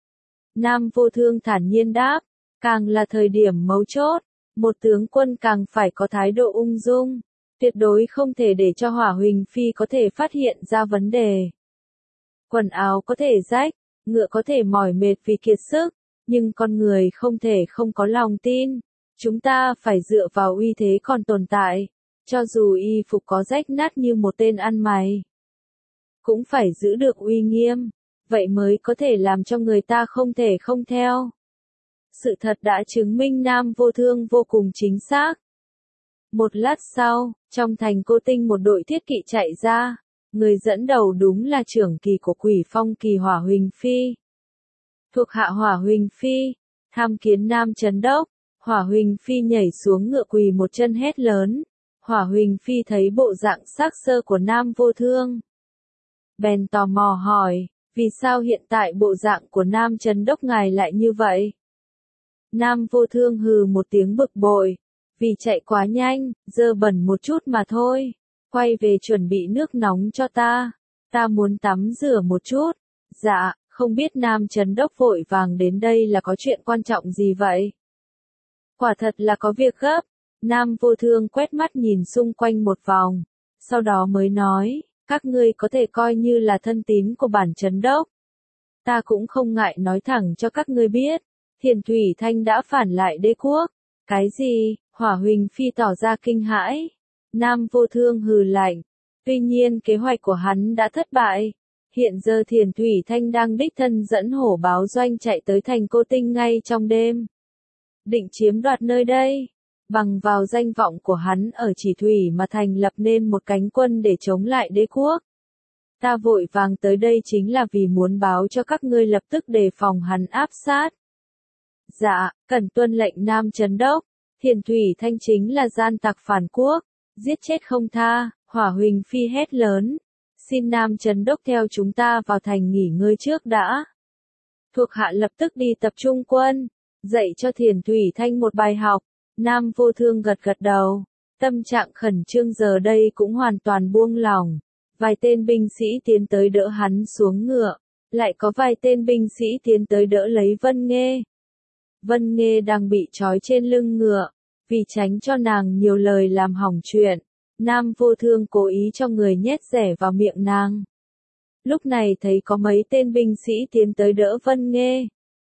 Nam Vô Thương thản nhiên đáp, càng là thời điểm mấu chốt, một tướng quân càng phải có thái độ ung dung, tuyệt đối không thể để cho Hỏa Huỳnh Phi có thể phát hiện ra vấn đề. Quần áo có thể rách, ngựa có thể mỏi mệt vì kiệt sức, nhưng con người không thể không có lòng tin. Chúng ta phải dựa vào uy thế còn tồn tại, cho dù y phục có rách nát như một tên ăn mày, cũng phải giữ được uy nghiêm, vậy mới có thể làm cho người ta không thể không theo. Sự thật đã chứng minh Nam Vô Thương vô cùng chính xác. Một lát sau, trong thành Cô Tinh một đội thiết kỵ chạy ra, người dẫn đầu đúng là trưởng kỳ của Quỷ Phong Kỳ Hỏa Huỳnh Phi. Thuộc hạ Hỏa Huỳnh Phi, tham kiến Nam Chấn Đốc. Hỏa Huỳnh Phi nhảy xuống ngựa quỳ một chân hét lớn. Hỏa Huỳnh Phi thấy bộ dạng xác sơ của Nam Vô Thương, bèn tò mò hỏi, vì sao hiện tại bộ dạng của Nam Chấn Đốc ngài lại như vậy? Nam Vô Thương hừ một tiếng bực bội, vì chạy quá nhanh, dơ bẩn một chút mà thôi. Quay về chuẩn bị nước nóng cho ta, ta muốn tắm rửa một chút. Dạ, không biết Nam Chấn Đốc vội vàng đến đây là có chuyện quan trọng gì vậy? Quả thật là có việc gấp. Nam Vô Thương quét mắt nhìn xung quanh một vòng, sau đó mới nói, các ngươi có thể coi như là thân tín của bản Chấn Đốc. Ta cũng không ngại nói thẳng cho các ngươi biết, Thiền Thủy Thanh đã phản lại đế quốc. Cái gì? Hỏa Huỳnh Phi tỏ ra kinh hãi. Nam Vô Thương hừ lạnh. Tuy nhiên kế hoạch của hắn đã thất bại. Hiện giờ Thiền Thủy Thanh đang đích thân dẫn hổ báo doanh chạy tới thành Cô Tinh ngay trong đêm, định chiếm đoạt nơi đây. Bằng vào danh vọng của hắn ở Chỉ Thủy mà thành lập nên một cánh quân để chống lại đế quốc. Ta vội vàng tới đây chính là vì muốn báo cho các ngươi lập tức đề phòng hắn áp sát. Dạ, cần tuân lệnh Nam Chấn Đốc. Thiền Thủy Thanh chính là gian tặc phản quốc, giết chết không tha. Hỏa Huỳnh Phi hét lớn, xin Nam Chấn Đốc theo chúng ta vào thành nghỉ ngơi trước đã. Thuộc hạ lập tức đi tập trung quân, dạy cho Thiền Thủy Thanh một bài học. Nam Vô Thương gật gật đầu, tâm trạng khẩn trương giờ đây cũng hoàn toàn buông lỏng. Vài tên binh sĩ tiến tới đỡ hắn xuống ngựa, lại có vài tên binh sĩ tiến tới đỡ lấy Vân Nghê. Vân Nghê đang bị trói trên lưng ngựa, vì tránh cho nàng nhiều lời làm hỏng chuyện, Nam Vô Thương cố ý cho người nhét rẻ vào miệng nàng. Lúc này thấy có mấy tên binh sĩ tiến tới đỡ Vân Nghê,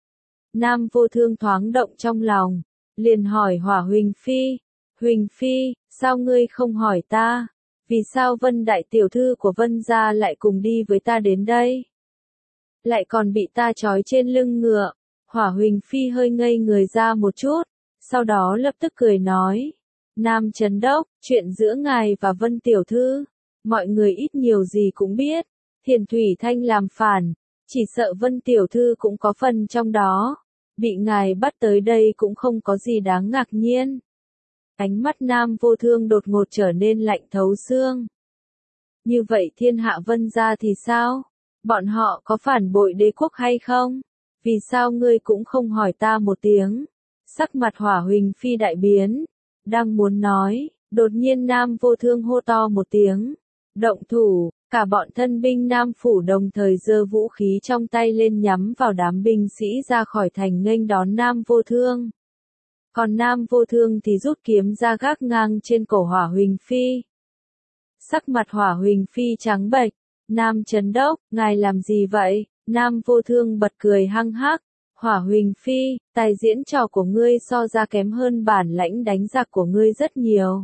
Nam Vô Thương thoáng động trong lòng, liền hỏi Hỏa Huỳnh Phi, Huỳnh Phi, sao ngươi không hỏi ta, vì sao Vân đại tiểu thư của Vân gia lại cùng đi với ta đến đây? Lại còn bị ta trói trên lưng ngựa. Hỏa Huỳnh Phi hơi ngây người ra một chút, sau đó lập tức cười nói. Nam Chấn Đốc, chuyện giữa ngài và Vân Tiểu Thư, mọi người ít nhiều gì cũng biết, Thiền Thủy Thanh làm phản, chỉ sợ Vân Tiểu Thư cũng có phần trong đó, bị ngài bắt tới đây cũng không có gì đáng ngạc nhiên. Ánh mắt Nam Vô Thương đột ngột trở nên lạnh thấu xương. Như vậy thiên hạ Vân gia thì sao? Bọn họ có phản bội đế quốc hay không? Vì sao ngươi cũng không hỏi ta một tiếng? Sắc mặt Hỏa Huỳnh Phi đại biến, đang muốn nói, đột nhiên Nam Vô Thương hô to một tiếng. Động thủ, cả bọn thân binh Nam Phủ đồng thời giơ vũ khí trong tay lên nhắm vào đám binh sĩ ra khỏi thành nghênh đón Nam Vô Thương. Còn Nam Vô Thương thì rút kiếm ra gác ngang trên cổ Hỏa Huỳnh Phi. Sắc mặt Hỏa Huỳnh Phi trắng bệch, Nam Chấn Đốc, ngài làm gì vậy? Nam Vô Thương bật cười hăng hắc. Hỏa Huỳnh Phi, tài diễn trò của ngươi so ra kém hơn bản lãnh đánh giặc của ngươi rất nhiều.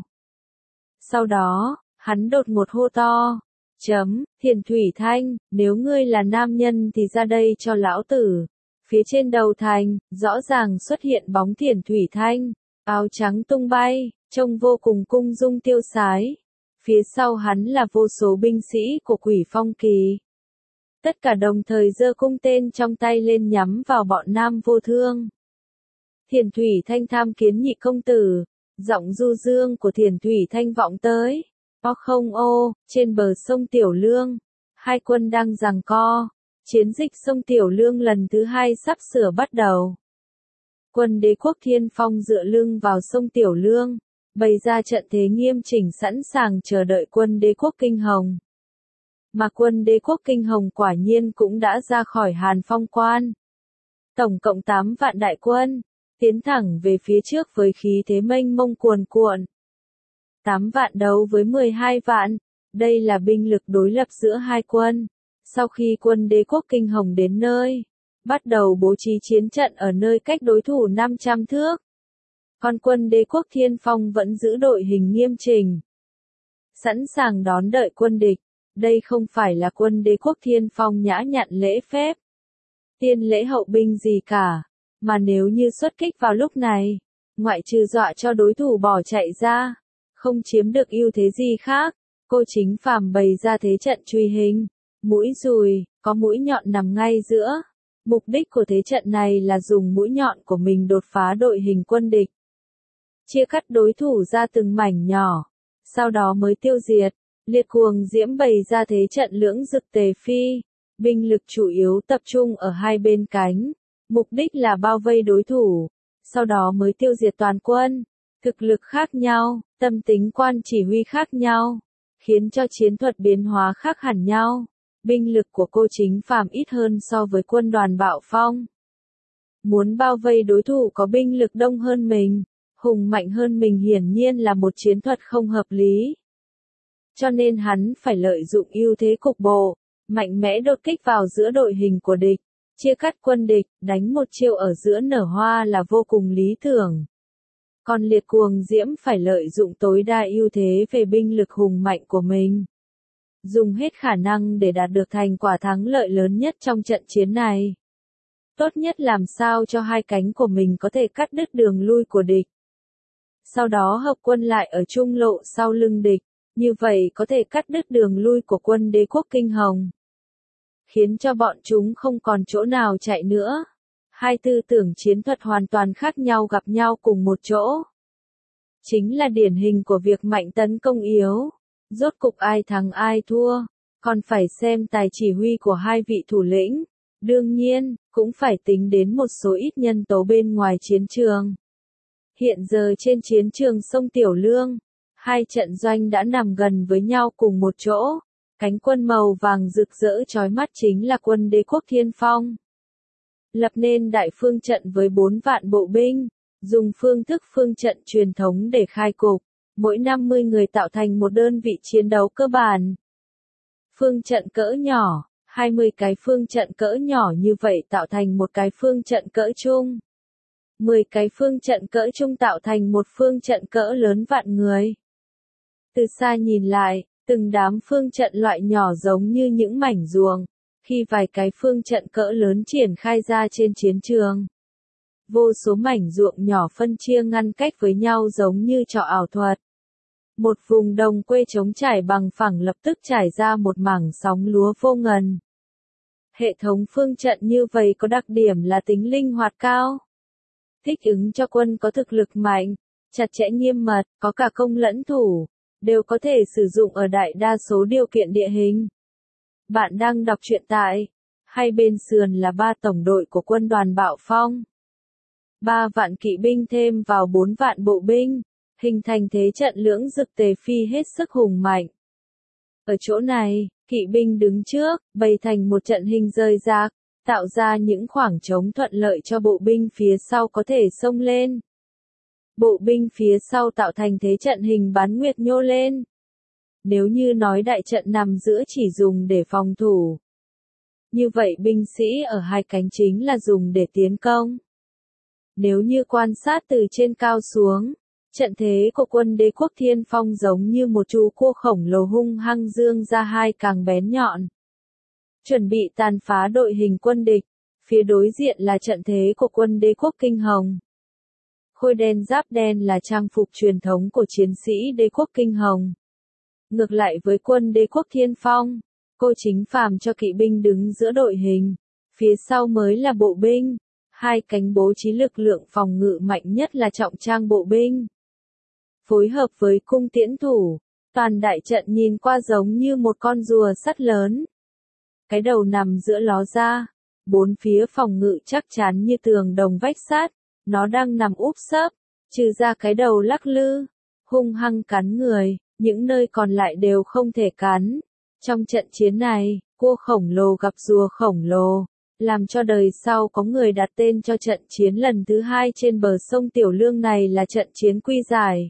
Sau đó, hắn đột ngột hô to. Chấm, Thiền Thủy Thanh, nếu ngươi là nam nhân thì ra đây cho lão tử. Phía trên đầu thành, rõ ràng xuất hiện bóng Thiền Thủy Thanh, áo trắng tung bay, trông vô cùng cung dung tiêu sái. Phía sau hắn là vô số binh sĩ của Quỷ Phong Kỳ. Tất cả đồng thời giơ cung tên trong tay lên nhắm vào bọn Nam Vô Thương. Thiền Thủy Thanh tham kiến nhị công tử, giọng du dương của Thiền Thủy Thanh vọng tới. O không ô, trên bờ sông Tiểu Lương, hai quân đang giằng co, chiến dịch sông Tiểu Lương lần thứ hai sắp sửa bắt đầu. Quân đế quốc Thiên Phong dựa lưng vào sông Tiểu Lương, bày ra trận thế nghiêm chỉnh sẵn sàng chờ đợi quân đế quốc Kinh Hồng. Mà quân đế quốc Kinh Hồng quả nhiên cũng đã ra khỏi Hàn Phong Quan. Tổng cộng tám vạn đại quân, tiến thẳng về phía trước với khí thế mênh mông cuồn cuộn. tám vạn đấu với mười hai vạn, đây là binh lực đối lập giữa hai quân. Sau khi quân đế quốc Kinh Hồng đến nơi, bắt đầu bố trí chiến trận ở nơi cách đối thủ năm trăm thước. Còn quân đế quốc Thiên Phong vẫn giữ đội hình nghiêm chỉnh, sẵn sàng đón đợi quân địch. Đây không phải là quân đế quốc Thiên Phong nhã nhặn lễ phép, tiên lễ hậu binh gì cả, mà nếu như xuất kích vào lúc này, ngoại trừ dọa cho đối thủ bỏ chạy ra, không chiếm được ưu thế gì khác. Cô Chính Phàm bày ra thế trận truy hình, mũi dùi, có mũi nhọn nằm ngay giữa. Mục đích của thế trận này là dùng mũi nhọn của mình đột phá đội hình quân địch, chia cắt đối thủ ra từng mảnh nhỏ, sau đó mới tiêu diệt. Liệt Cuồng Diễm bày ra thế trận lưỡng dực tề phi, binh lực chủ yếu tập trung ở hai bên cánh, mục đích là bao vây đối thủ, sau đó mới tiêu diệt toàn quân. Thực lực khác nhau, tâm tính quan chỉ huy khác nhau, khiến cho chiến thuật biến hóa khác hẳn nhau. Binh lực của cô Chính Phàm ít hơn so với quân đoàn Bạo Phong. Muốn bao vây đối thủ có binh lực đông hơn mình, hùng mạnh hơn mình hiển nhiên là một chiến thuật không hợp lý. Cho nên hắn phải lợi dụng ưu thế cục bộ, mạnh mẽ đột kích vào giữa đội hình của địch, chia cắt quân địch, đánh một chiêu ở giữa nở hoa là vô cùng lý tưởng. Còn Liệt Cuồng Diễm phải lợi dụng tối đa ưu thế về binh lực hùng mạnh của mình, dùng hết khả năng để đạt được thành quả thắng lợi lớn nhất trong trận chiến này. Tốt nhất làm sao cho hai cánh của mình có thể cắt đứt đường lui của địch. Sau đó hợp quân lại ở trung lộ sau lưng địch, như vậy có thể cắt đứt đường lui của quân đế quốc Kinh Hồng, khiến cho bọn chúng không còn chỗ nào chạy nữa. Hai tư tưởng chiến thuật hoàn toàn khác nhau gặp nhau cùng một chỗ. Chính là điển hình của việc mạnh tấn công yếu. Rốt cục ai thắng ai thua, còn phải xem tài chỉ huy của hai vị thủ lĩnh. Đương nhiên, cũng phải tính đến một số ít nhân tố bên ngoài chiến trường. Hiện giờ trên chiến trường sông Tiểu Lương, hai trận doanh đã nằm gần với nhau cùng một chỗ. Cánh quân màu vàng rực rỡ chói mắt chính là quân đế quốc Thiên Phong. Lập nên đại phương trận với bốn vạn bộ binh, dùng phương thức phương trận truyền thống để khai cục, mỗi năm mươi người tạo thành một đơn vị chiến đấu cơ bản. Phương trận cỡ nhỏ, hai mươi cái phương trận cỡ nhỏ như vậy tạo thành một cái phương trận cỡ trung. mười cái phương trận cỡ trung tạo thành một phương trận cỡ lớn vạn người. Từ xa nhìn lại, từng đám phương trận loại nhỏ giống như những mảnh ruồng. Khi vài cái phương trận cỡ lớn triển khai ra trên chiến trường, Vô số mảnh ruộng nhỏ phân chia ngăn cách với nhau giống như trò ảo thuật. Một vùng đồng quê trống trải bằng phẳng lập tức trải ra một mảng sóng lúa vô ngần. Hệ thống phương trận như vậy có đặc điểm là tính linh hoạt cao. Thích ứng cho quân có thực lực mạnh, chặt chẽ nghiêm mật, có cả công lẫn thủ, đều có thể sử dụng ở đại đa số điều kiện địa hình. Bạn đang đọc truyện tại, hai bên sườn là ba tổng đội của quân đoàn Bạo Phong. Ba vạn kỵ binh thêm vào bốn vạn bộ binh, hình thành thế trận lưỡng dực tề phi hết sức hùng mạnh. Ở chỗ này, kỵ binh đứng trước, bày thành một trận hình rời rạc, tạo ra những khoảng trống thuận lợi cho bộ binh phía sau có thể xông lên. Bộ binh phía sau tạo thành thế trận hình bán nguyệt nhô lên. Nếu như nói đại trận nằm giữa chỉ dùng để phòng thủ, như vậy binh sĩ ở hai cánh chính là dùng để tiến công. Nếu như quan sát từ trên cao xuống, trận thế của quân Đế quốc Thiên Phong giống như một chú cua khổng lồ hung hăng dương ra hai càng bén nhọn. Chuẩn bị tàn phá đội hình quân địch, phía đối diện là trận thế của quân Đế quốc Kinh Hồng. Khôi đen giáp đen là trang phục truyền thống của chiến sĩ Đế quốc Kinh Hồng. Ngược lại với quân Đế quốc Thiên Phong, cô chính phàm cho kỵ binh đứng giữa đội hình, phía sau mới là bộ binh. Hai cánh bố trí lực lượng phòng ngự mạnh nhất là trọng trang bộ binh. Phối hợp với cung tiễn thủ, toàn đại trận nhìn qua giống như một con rùa sắt lớn. Cái đầu nằm giữa ló ra, bốn phía phòng ngự chắc chắn như tường đồng vách sắt, nó đang nằm úp sấp, trừ ra cái đầu lắc lư, hung hăng cắn người, những nơi còn lại đều không thể cắn. Trong trận chiến này, cua khổng lồ gặp rùa khổng lồ, làm cho đời sau có người đặt tên cho trận chiến lần thứ hai trên bờ sông Tiểu Lương này là trận chiến quy giải.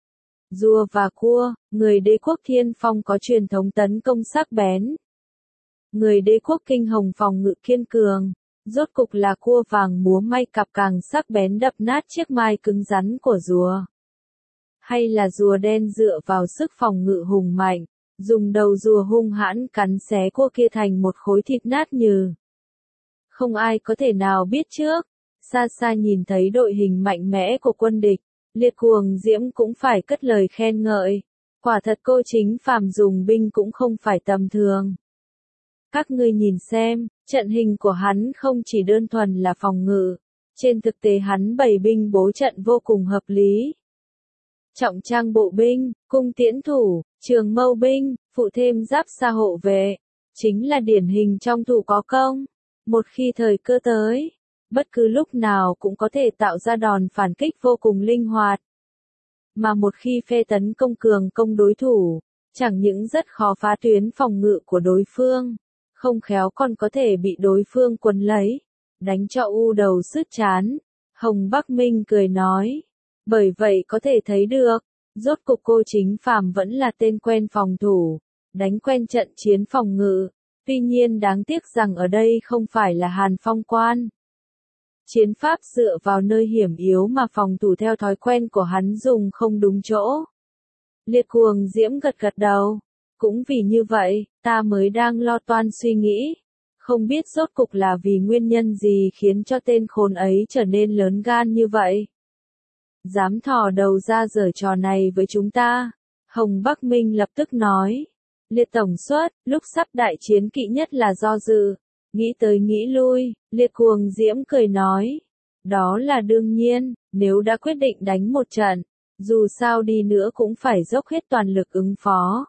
Rùa và cua, người Đế quốc Thiên Phong có truyền thống tấn công sắc bén. Người Đế quốc Kinh Hồng phòng ngự kiên cường, rốt cục là cua vàng múa may cặp càng sắc bén đập nát chiếc mai cứng rắn của rùa. Hay là rùa đen dựa vào sức phòng ngự hùng mạnh, dùng đầu rùa hung hãn cắn xé cua kia thành một khối thịt nát nhừ. Không ai có thể nào biết trước, xa xa nhìn thấy đội hình mạnh mẽ của quân địch, Liệt Cuồng Diễm cũng phải cất lời khen ngợi. Quả thật cô chính phàm dùng binh cũng không phải tầm thường. Các ngươi nhìn xem, trận hình của hắn không chỉ đơn thuần là phòng ngự, trên thực tế hắn bày binh bố trận vô cùng hợp lý. Trọng trang bộ binh, cung tiễn thủ, trường mâu binh, phụ thêm giáp xa hộ vệ, chính là điển hình trong thủ có công. Một khi thời cơ tới, bất cứ lúc nào cũng có thể tạo ra đòn phản kích vô cùng linh hoạt. Mà một khi phe tấn công cường công đối thủ, chẳng những rất khó phá tuyến phòng ngự của đối phương, không khéo còn có thể bị đối phương quấn lấy, đánh cho u đầu sứt chán. Hồng Bắc Minh cười nói, bởi vậy có thể thấy được, rốt cục cô chính phàm vẫn là tên quen phòng thủ, đánh quen trận chiến phòng ngự. Tuy nhiên đáng tiếc rằng ở đây không phải là Hàn Phong quan. Chiến pháp dựa vào nơi hiểm yếu mà phòng thủ theo thói quen của hắn dùng không đúng chỗ. Liệt Cuồng Diễm gật gật đầu. Cũng vì như vậy, ta mới đang lo toan suy nghĩ. Không biết rốt cục là vì nguyên nhân gì khiến cho tên khốn ấy trở nên lớn gan như vậy. Dám thò đầu ra giở trò này với chúng ta. Hồng Bắc Minh lập tức nói. Liệt tổng suất, lúc sắp đại chiến kỵ nhất là do dự. Nghĩ tới nghĩ lui, Liệt Cuồng Diễm cười nói. Đó là đương nhiên, nếu đã quyết định đánh một trận, dù sao đi nữa cũng phải dốc hết toàn lực ứng phó.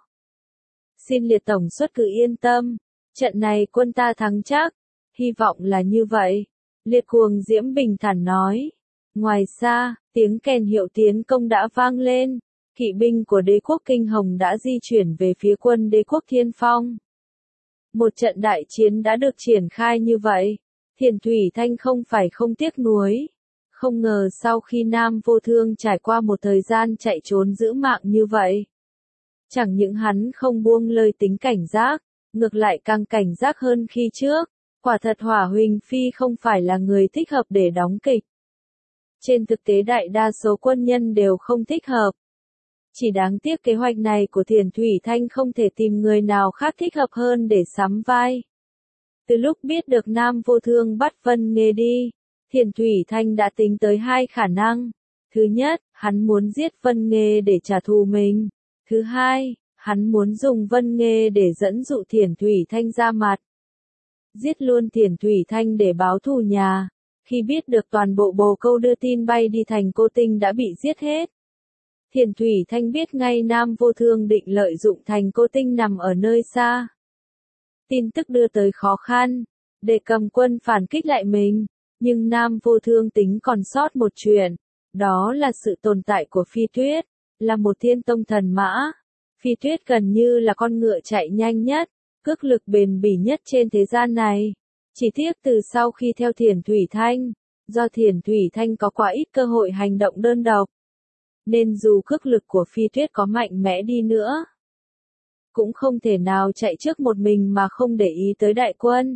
Xin Liệt tổng suất cứ yên tâm, trận này quân ta thắng chắc, hy vọng là như vậy. Liệt Cuồng Diễm bình thản nói. Ngoài xa, tiếng kèn hiệu tiến công đã vang lên, kỵ binh của Đế quốc Kinh Hồng đã di chuyển về phía quân Đế quốc Thiên Phong. Một trận đại chiến đã được triển khai như vậy, Thiền Thủy Thanh không phải không tiếc nuối. Không ngờ sau khi Nam Vô Thương trải qua một thời gian chạy trốn giữ mạng như vậy, chẳng những hắn không buông lời tính cảnh giác, ngược lại càng cảnh giác hơn khi trước. Quả thật Hỏa Huỳnh Phi không phải là người thích hợp để đóng kịch. Trên thực tế đại đa số quân nhân đều không thích hợp. Chỉ đáng tiếc kế hoạch này của Thiền Thủy Thanh không thể tìm người nào khác thích hợp hơn để sắm vai. Từ lúc biết được Nam Vô Thương bắt Vân Nghê đi, Thiền Thủy Thanh đã tính tới hai khả năng. Thứ nhất, hắn muốn giết Vân Nghê để trả thù mình. Thứ hai, hắn muốn dùng Vân Nghê để dẫn dụ Thiền Thủy Thanh ra mặt. Giết luôn Thiền Thủy Thanh để báo thù nhà. Khi biết được toàn bộ bồ câu đưa tin bay đi thành Cô Tinh đã bị giết hết. Thiền Thủy Thanh biết ngay Nam Vô Thương định lợi dụng thành Cô Tinh nằm ở nơi xa. Tin tức đưa tới khó khăn, để cầm quân phản kích lại mình. Nhưng Nam Vô Thương tính còn sót một chuyện. Đó là sự tồn tại của Phi Tuyết, là một thiên tông thần mã. Phi Tuyết gần như là con ngựa chạy nhanh nhất, cước lực bền bỉ nhất trên thế gian này. Chỉ tiếc từ sau khi theo Thiền Thủy Thanh, do Thiền Thủy Thanh có quá ít cơ hội hành động đơn độc, nên dù cước lực của Phi Tuyết có mạnh mẽ đi nữa, cũng không thể nào chạy trước một mình mà không để ý tới đại quân.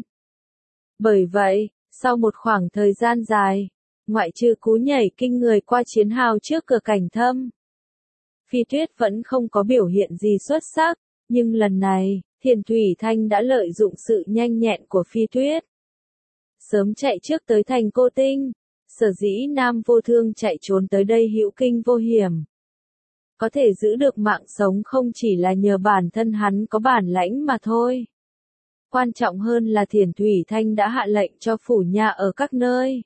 Bởi vậy, sau một khoảng thời gian dài, ngoại trừ cú nhảy kinh người qua chiến hào trước cửa Cảnh Thâm, Phi Tuyết vẫn không có biểu hiện gì xuất sắc, nhưng lần này, Thiền Thủy Thanh đã lợi dụng sự nhanh nhẹn của Phi Tuyết. Sớm chạy trước tới thành Cô Tinh, sở dĩ Nam Vô Thương chạy trốn tới đây hữu kinh vô hiểm. Có thể giữ được mạng sống không chỉ là nhờ bản thân hắn có bản lãnh mà thôi. Quan trọng hơn là Thiền Thủy Thanh đã hạ lệnh cho phủ nhà ở các nơi.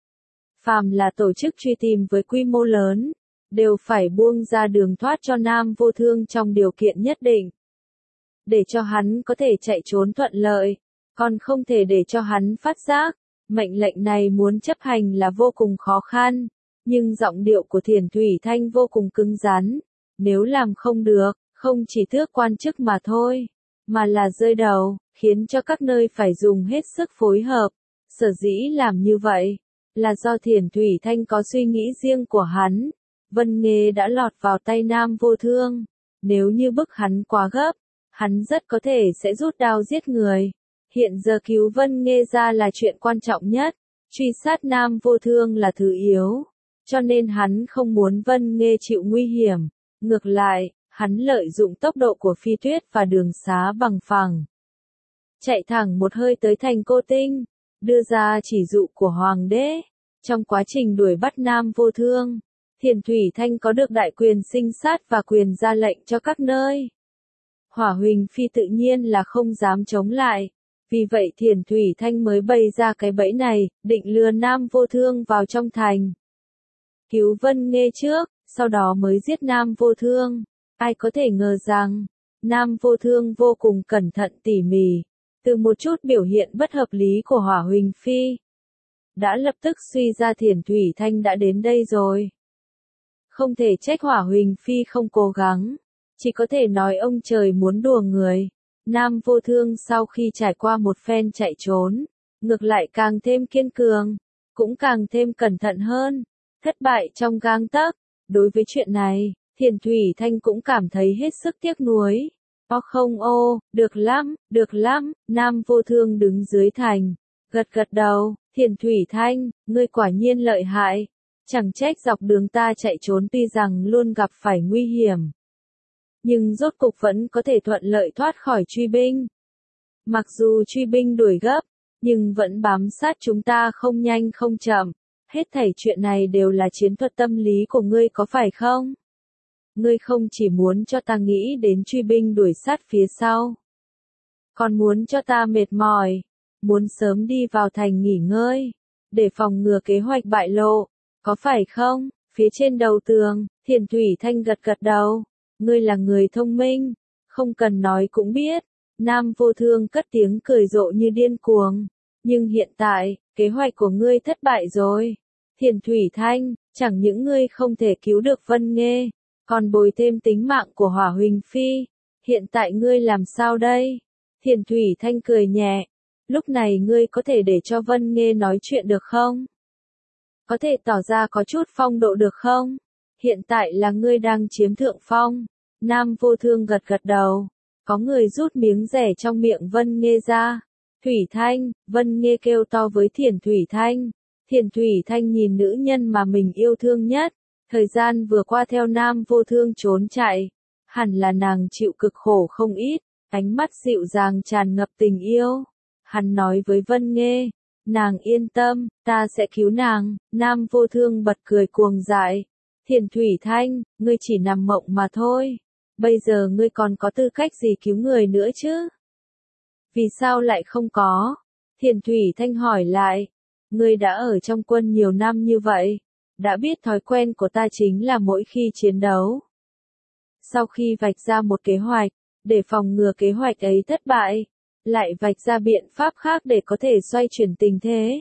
Phàm là tổ chức truy tìm với quy mô lớn, đều phải buông ra đường thoát cho Nam Vô Thương trong điều kiện nhất định. Để cho hắn có thể chạy trốn thuận lợi, còn không thể để cho hắn phát giác. Mệnh lệnh này muốn chấp hành là vô cùng khó khăn, nhưng giọng điệu của Thiền Thủy Thanh vô cùng cứng rắn. Nếu làm không được, không chỉ tước quan chức mà thôi, mà là rơi đầu, khiến cho các nơi phải dùng hết sức phối hợp. Sở dĩ làm như vậy, là do Thiền Thủy Thanh có suy nghĩ riêng của hắn. Vân Nghê đã lọt vào tay Nam Vô Thương. Nếu như bức hắn quá gấp, hắn rất có thể sẽ rút đao giết người. Hiện giờ cứu Vân Nghê ra là chuyện quan trọng nhất, truy sát Nam Vô Thương là thứ yếu, cho nên hắn không muốn Vân Nghê chịu nguy hiểm. Ngược lại, hắn lợi dụng tốc độ của Phi Tuyết và đường xá bằng phẳng, chạy thẳng một hơi tới thành Cô Tinh, đưa ra chỉ dụ của Hoàng đế. Trong quá trình đuổi bắt Nam Vô Thương, Thiền Thủy Thanh có được đại quyền sinh sát và quyền ra lệnh cho các nơi. Hỏa Huỳnh Phi tự nhiên là không dám chống lại. Vì vậy Thiền Thủy Thanh mới bày ra cái bẫy này, định lừa Nam Vô Thương vào trong thành. Cứu Vân Nghê trước, sau đó mới giết Nam Vô Thương. Ai có thể ngờ rằng, Nam Vô Thương vô cùng cẩn thận tỉ mỉ. Từ một chút biểu hiện bất hợp lý của Hỏa Huỳnh Phi, đã lập tức suy ra Thiền Thủy Thanh đã đến đây rồi. Không thể trách Hỏa Huỳnh Phi không cố gắng, chỉ có thể nói ông trời muốn đùa người. Nam Vô Thương sau khi trải qua một phen chạy trốn, ngược lại càng thêm kiên cường, cũng càng thêm cẩn thận hơn, thất bại trong gang tấc. Đối với chuyện này, Thiền Thủy Thanh cũng cảm thấy hết sức tiếc nuối. O không ô, được lắm, được lắm, Nam Vô Thương đứng dưới thành, gật gật đầu. Thiền Thủy Thanh, ngươi quả nhiên lợi hại, chẳng trách dọc đường ta chạy trốn tuy rằng luôn gặp phải nguy hiểm, nhưng rốt cục vẫn có thể thuận lợi thoát khỏi truy binh. Mặc dù truy binh đuổi gấp, nhưng vẫn bám sát chúng ta không nhanh không chậm. Hết thảy chuyện này đều là chiến thuật tâm lý của ngươi có phải không? Ngươi không chỉ muốn cho ta nghĩ đến truy binh đuổi sát phía sau, còn muốn cho ta mệt mỏi, muốn sớm đi vào thành nghỉ ngơi, để phòng ngừa kế hoạch bại lộ, có phải không? Phía trên đầu tường, Thiền Thủy Thanh gật gật đầu. Ngươi là người thông minh, không cần nói cũng biết. Nam Vô Thương cất tiếng cười rộ như điên cuồng. Nhưng hiện tại, kế hoạch của ngươi thất bại rồi. Thiền Thủy Thanh, chẳng những ngươi không thể cứu được Vân Nghê, còn bồi thêm tính mạng của Hỏa Huỳnh Phi. Hiện tại ngươi làm sao đây? Thiền Thủy Thanh cười nhẹ. Lúc này ngươi có thể để cho Vân Nghê nói chuyện được không? Có thể tỏ ra có chút phong độ được không? Hiện tại là ngươi đang chiếm thượng phong. Nam Vô Thương gật gật đầu. Có người rút miếng rẻ trong miệng Vân Nghê ra. Thủy Thanh, Vân Nghê kêu to với Thiền Thủy Thanh. Thiền Thủy Thanh nhìn nữ nhân mà mình yêu thương nhất. Thời gian vừa qua theo Nam Vô Thương trốn chạy. Hẳn là nàng chịu cực khổ không ít. Ánh mắt dịu dàng tràn ngập tình yêu. Hắn nói với Vân Nghê. Nàng yên tâm, ta sẽ cứu nàng. Nam Vô Thương bật cười cuồng dại. Thiền Thủy Thanh, ngươi chỉ nằm mộng mà thôi. Bây giờ ngươi còn có tư cách gì cứu người nữa chứ? Vì sao lại không có? Thiền Thủy Thanh hỏi lại. Ngươi đã ở trong quân nhiều năm như vậy, đã biết thói quen của ta chính là mỗi khi chiến đấu. Sau khi vạch ra một kế hoạch, để phòng ngừa kế hoạch ấy thất bại, lại vạch ra biện pháp khác để có thể xoay chuyển tình thế.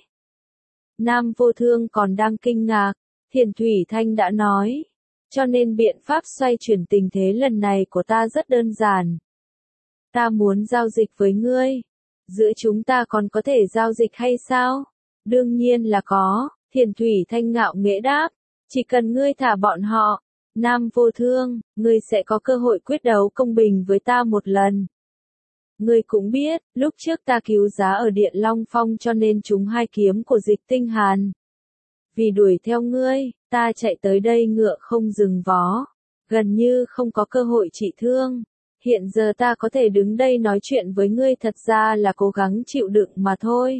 Nam Vô Thương còn đang kinh ngạc, Thiền Thủy Thanh đã nói. Cho nên biện pháp xoay chuyển tình thế lần này của ta rất đơn giản. Ta muốn giao dịch với ngươi. Giữa chúng ta còn có thể giao dịch hay sao? Đương nhiên là có, Thiền Thủy Thanh ngạo nghễ đáp. Chỉ cần ngươi thả bọn họ, Nam Vô Thương, ngươi sẽ có cơ hội quyết đấu công bình với ta một lần. Ngươi cũng biết, lúc trước ta cứu giá ở Điện Long Phong cho nên trúng hai kiếm của Dịch Tinh Hàn. Vì đuổi theo ngươi, ta chạy tới đây ngựa không dừng vó, gần như không có cơ hội trị thương. Hiện giờ ta có thể đứng đây nói chuyện với ngươi thật ra là cố gắng chịu đựng mà thôi.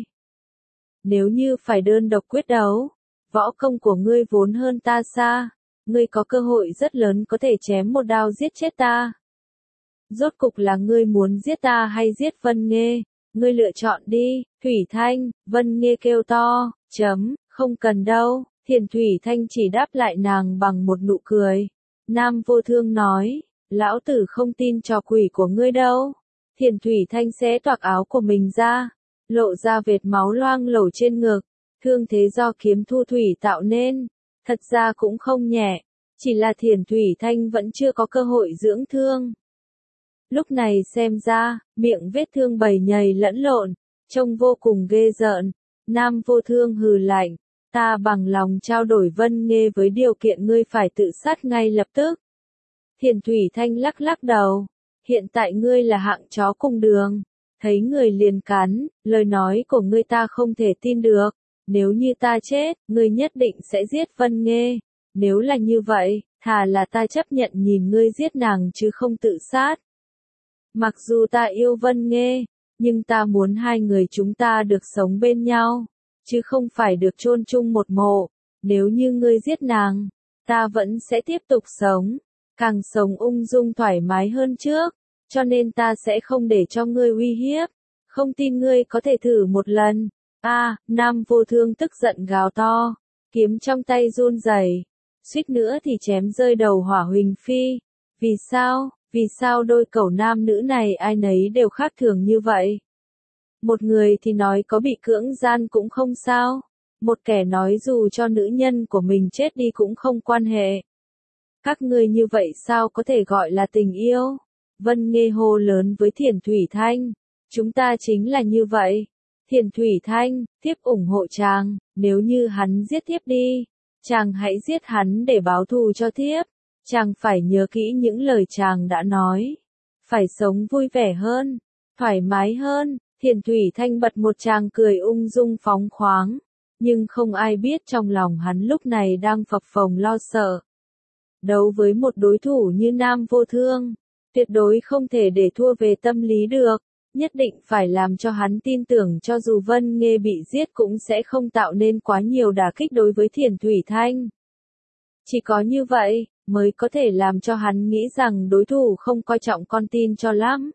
Nếu như phải đơn độc quyết đấu, võ công của ngươi vốn hơn ta xa, ngươi có cơ hội rất lớn có thể chém một đao giết chết ta. Rốt cục là ngươi muốn giết ta hay giết Vân Nghê? Ngươi lựa chọn đi. Thủy Thanh, Vân Nghê kêu to, chấm, không cần đâu. Thiền Thủy Thanh chỉ đáp lại nàng bằng một nụ cười. Nam Vô Thương nói, lão tử không tin trò quỷ của ngươi đâu. Thiền Thủy Thanh xé toạc áo của mình ra, lộ ra vệt máu loang lổ trên ngực. Thương thế do kiếm thu thủy tạo nên, thật ra cũng không nhẹ, chỉ là Thiền Thủy Thanh vẫn chưa có cơ hội dưỡng thương. Lúc này xem ra, miệng vết thương bầy nhầy lẫn lộn, trông vô cùng ghê rợn. Nam Vô Thương hừ lạnh, ta bằng lòng trao đổi Vân Nghê với điều kiện ngươi phải tự sát ngay lập tức. Thiền Thủy Thanh lắc lắc đầu, hiện tại ngươi là hạng chó cùng đường, thấy người liền cắn, lời nói của ngươi ta không thể tin được. Nếu như ta chết, ngươi nhất định sẽ giết Vân Nghê. Nếu là như vậy, thà là ta chấp nhận nhìn ngươi giết nàng chứ không tự sát. Mặc dù ta yêu Vân Nghê, nhưng ta muốn hai người chúng ta được sống bên nhau, chứ không phải được chôn chung một mộ. Nếu như ngươi giết nàng, ta vẫn sẽ tiếp tục sống, càng sống ung dung thoải mái hơn trước, cho nên ta sẽ không để cho ngươi uy hiếp. Không tin ngươi có thể thử một lần. A, à, Nam Vô Thương tức giận gào to, kiếm trong tay run rẩy, suýt nữa thì chém rơi đầu Hỏa Huỳnh Phi. Vì sao? Vì sao đôi cẩu nam nữ này ai nấy đều khác thường như vậy? Một người thì nói có bị cưỡng gian cũng không sao, một kẻ nói dù cho nữ nhân của mình chết đi cũng không quan hệ. Các ngươi như vậy sao có thể gọi là tình yêu? Vân Nghê hô lớn với Thiền Thủy Thanh, chúng ta chính là như vậy. Thiền Thủy Thanh, thiếp ủng hộ chàng, nếu như hắn giết thiếp đi, chàng hãy giết hắn để báo thù cho thiếp. Chàng phải nhớ kỹ những lời chàng đã nói. Phải sống vui vẻ hơn, thoải mái hơn. Thiền Thủy Thanh bật một tràng cười ung dung phóng khoáng. Nhưng không ai biết trong lòng hắn lúc này đang phập phồng lo sợ. Đấu với một đối thủ như Nam Vô Thương, tuyệt đối không thể để thua về tâm lý được. Nhất định phải làm cho hắn tin tưởng cho dù Vân Nghê bị giết cũng sẽ không tạo nên quá nhiều đả kích đối với Thiền Thủy Thanh. Chỉ có như vậy, mới có thể làm cho hắn nghĩ rằng đối thủ không coi trọng con tin cho lắm.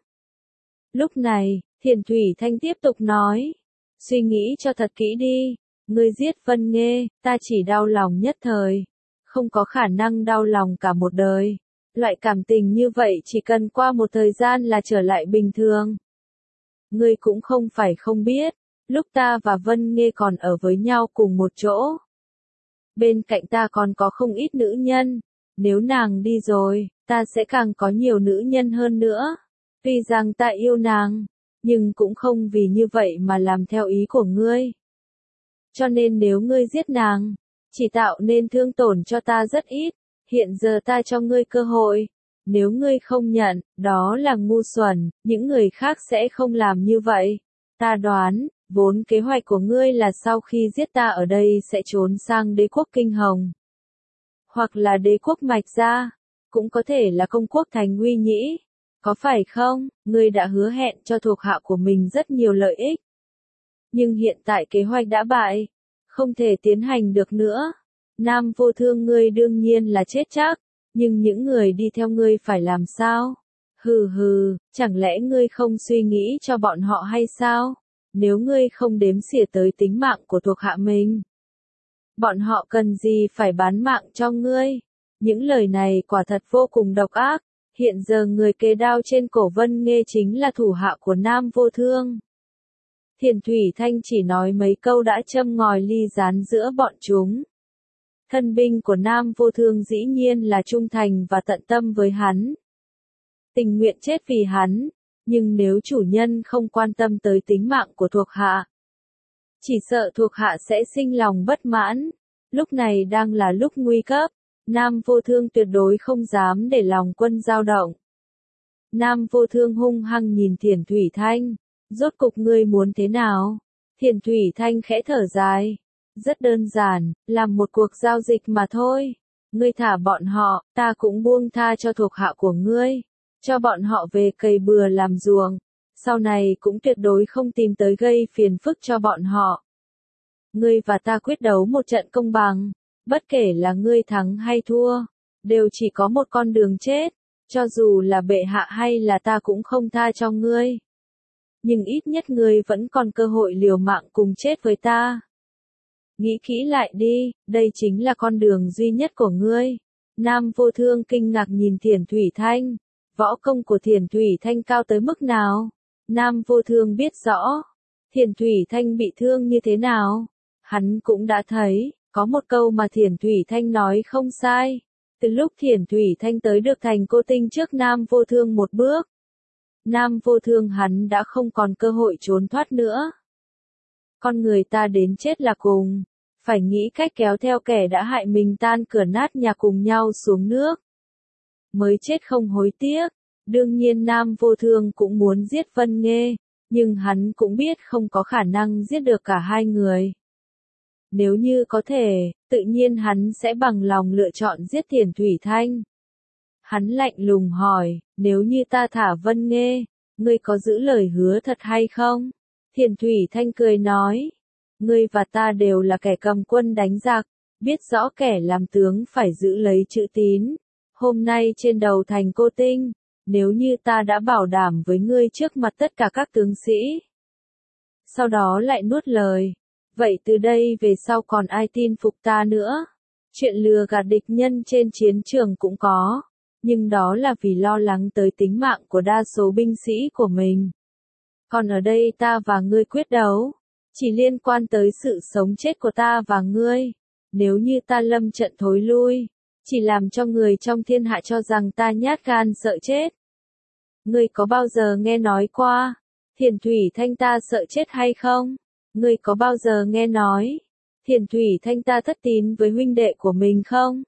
Lúc này, Thiền Thủy Thanh tiếp tục nói, suy nghĩ cho thật kỹ đi, ngươi giết Vân Nghê, ta chỉ đau lòng nhất thời, không có khả năng đau lòng cả một đời. Loại cảm tình như vậy chỉ cần qua một thời gian là trở lại bình thường. Ngươi cũng không phải không biết, lúc ta và Vân Nghê còn ở với nhau cùng một chỗ. Bên cạnh ta còn có không ít nữ nhân, nếu nàng đi rồi, ta sẽ càng có nhiều nữ nhân hơn nữa. Tuy rằng ta yêu nàng, nhưng cũng không vì như vậy mà làm theo ý của ngươi. Cho nên nếu ngươi giết nàng, chỉ tạo nên thương tổn cho ta rất ít. Hiện giờ ta cho ngươi cơ hội. Nếu ngươi không nhận, đó là ngu xuẩn, những người khác sẽ không làm như vậy. Ta đoán, vốn kế hoạch của ngươi là sau khi giết ta ở đây sẽ trốn sang đế quốc Kinh Hồng. Hoặc là đế quốc Mạch Gia, cũng có thể là công quốc Thành Uy Nhĩ. Có phải không? Ngươi đã hứa hẹn cho thuộc hạ của mình rất nhiều lợi ích. Nhưng hiện tại kế hoạch đã bại, không thể tiến hành được nữa. Nam Vô Thương ngươi đương nhiên là chết chắc, nhưng những người đi theo ngươi phải làm sao? Hừ hừ, chẳng lẽ ngươi không suy nghĩ cho bọn họ hay sao? Nếu ngươi không đếm xỉa tới tính mạng của thuộc hạ mình, bọn họ cần gì phải bán mạng cho ngươi? Những lời này quả thật vô cùng độc ác. Hiện giờ người kề đao trên cổ Vân Nghê chính là thủ hạ của Nam Vô Thương. Thiền Thủy Thanh chỉ nói mấy câu đã châm ngòi ly gián giữa bọn chúng. Thân binh của Nam Vô Thương dĩ nhiên là trung thành và tận tâm với hắn. Tình nguyện chết vì hắn, nhưng nếu chủ nhân không quan tâm tới tính mạng của thuộc hạ, chỉ sợ thuộc hạ sẽ sinh lòng bất mãn. Lúc này đang là lúc nguy cấp, Nam Vô Thương tuyệt đối không dám để lòng quân dao động. Nam Vô Thương hung hăng nhìn Thiền Thủy Thanh, rốt cục ngươi muốn thế nào? Thiền Thủy Thanh khẽ thở dài, rất đơn giản, làm một cuộc giao dịch mà thôi. Ngươi thả bọn họ, ta cũng buông tha cho thuộc hạ của ngươi, cho bọn họ về cày bừa làm ruộng, sau này cũng tuyệt đối không tìm tới gây phiền phức cho bọn họ. Ngươi và ta quyết đấu một trận công bằng, bất kể là ngươi thắng hay thua, đều chỉ có một con đường chết, cho dù là bệ hạ hay là ta cũng không tha cho ngươi. Nhưng ít nhất ngươi vẫn còn cơ hội liều mạng cùng chết với ta. Nghĩ kỹ lại đi, đây chính là con đường duy nhất của ngươi. Nam Vô Thương kinh ngạc nhìn Thiền Thủy Thanh. Võ công của Thiền Thủy Thanh cao tới mức nào? Nam Vô Thương biết rõ. Thiền Thủy Thanh bị thương như thế nào? Hắn cũng đã thấy, có một câu mà Thiền Thủy Thanh nói không sai. Từ lúc Thiền Thủy Thanh tới được thành Cô Tinh trước Nam Vô Thương một bước, Nam Vô Thương hắn đã không còn cơ hội trốn thoát nữa. Con người ta đến chết là cùng, phải nghĩ cách kéo theo kẻ đã hại mình tan cửa nát nhà cùng nhau xuống nước. Mới chết không hối tiếc. Đương nhiên Nam Vô Thương cũng muốn giết Vân Nghê, nhưng hắn cũng biết không có khả năng giết được cả hai người. Nếu như có thể, tự nhiên hắn sẽ bằng lòng lựa chọn giết Thiền Thủy Thanh. Hắn lạnh lùng hỏi, nếu như ta thả Vân Nghê, ngươi có giữ lời hứa thật hay không? Thiền Thủy Thanh cười nói, ngươi và ta đều là kẻ cầm quân đánh giặc, biết rõ kẻ làm tướng phải giữ lấy chữ tín. Hôm nay trên đầu thành Cô Tinh, nếu như ta đã bảo đảm với ngươi trước mặt tất cả các tướng sĩ, sau đó lại nuốt lời, vậy từ đây về sau còn ai tin phục ta nữa? Chuyện lừa gạt địch nhân trên chiến trường cũng có, nhưng đó là vì lo lắng tới tính mạng của đa số binh sĩ của mình. Còn ở đây ta và ngươi quyết đấu, chỉ liên quan tới sự sống chết của ta và ngươi. Nếu như ta lâm trận thối lui, chỉ làm cho người trong thiên hạ cho rằng ta nhát gan sợ chết. Ngươi có bao giờ nghe nói qua, Thiền Thủy Thanh ta sợ chết hay không? Ngươi có bao giờ nghe nói, Thiền Thủy Thanh ta thất tín với huynh đệ của mình không?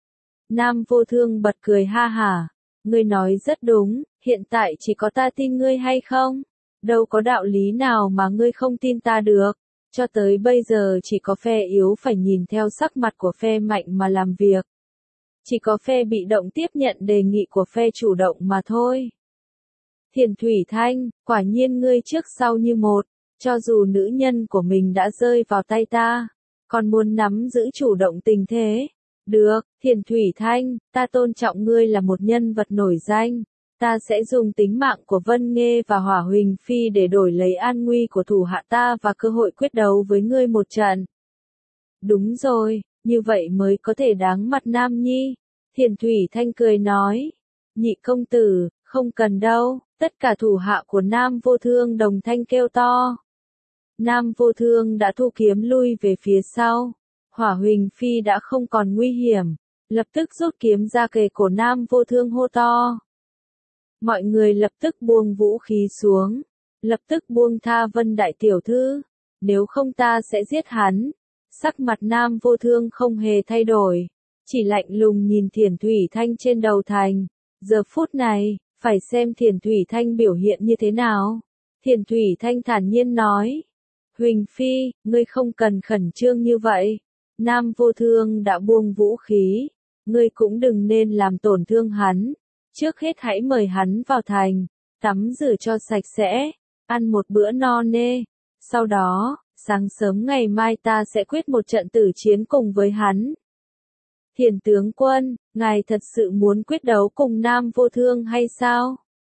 Nam Vô Thương bật cười ha hả, ngươi nói rất đúng, hiện tại chỉ có ta tin ngươi hay không? Đâu có đạo lý nào mà ngươi không tin ta được. Cho tới bây giờ chỉ có phe yếu phải nhìn theo sắc mặt của phe mạnh mà làm việc. Chỉ có phe bị động tiếp nhận đề nghị của phe chủ động mà thôi. Thiền Thủy Thanh, quả nhiên ngươi trước sau như một, cho dù nữ nhân của mình đã rơi vào tay ta, còn muốn nắm giữ chủ động tình thế. Được, Thiền Thủy Thanh, ta tôn trọng ngươi là một nhân vật nổi danh. Ta sẽ dùng tính mạng của Vân Nghê và Hỏa Huỳnh Phi để đổi lấy an nguy của thủ hạ ta và cơ hội quyết đấu với ngươi một trận. Đúng rồi, như vậy mới có thể đáng mặt Nam Nhi. Thiền Thủy Thanh cười nói. Nhị công tử, không cần đâu. Tất cả thủ hạ của Nam Vô Thương đồng thanh kêu to. Nam Vô Thương đã thu kiếm lui về phía sau. Hỏa Huỳnh Phi đã không còn nguy hiểm, lập tức rút kiếm ra kề cổ Nam Vô Thương hô to. Mọi người lập tức buông vũ khí xuống, lập tức buông tha Vân Đại Tiểu Thư, nếu không ta sẽ giết hắn. Sắc mặt Nam Vô Thương không hề thay đổi, chỉ lạnh lùng nhìn Thiền Thủy Thanh trên đầu thành. Giờ phút này, phải xem Thiền Thủy Thanh biểu hiện như thế nào. Thiền Thủy Thanh thản nhiên nói, Huỳnh Phi, ngươi không cần khẩn trương như vậy. Nam Vô Thương đã buông vũ khí, ngươi cũng đừng nên làm tổn thương hắn. Trước hết hãy mời hắn vào thành, tắm rửa cho sạch sẽ, ăn một bữa no nê, Sau đó, sáng sớm ngày mai ta sẽ quyết một trận tử chiến cùng với hắn. Thiền tướng quân, ngài thật sự muốn quyết đấu cùng Nam Vô Thương hay sao?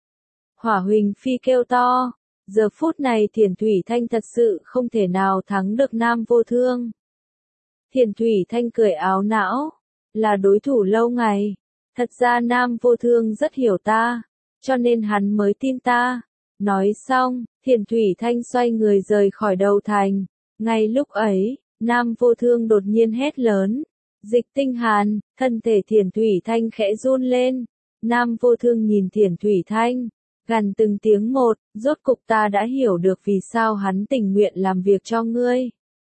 Hỏa Huỳnh Phi kêu to, giờ phút này Thiền Thủy Thanh thật sự không thể nào thắng được Nam Vô Thương. Thiền Thủy Thanh cười áo não, là đối thủ lâu ngày. Thật ra Nam Vô Thương rất hiểu ta, cho nên hắn mới tin ta. Nói xong, Thiền Thủy Thanh xoay người rời khỏi đầu thành. Ngay lúc ấy, Nam Vô Thương đột nhiên hét lớn. Dịch Tinh Hàn, thân thể Thiền Thủy Thanh khẽ run lên. Nam Vô Thương nhìn Thiền Thủy Thanh, gằn từng tiếng một, rốt cục ta đã hiểu được vì sao hắn tình nguyện làm việc cho ngươi.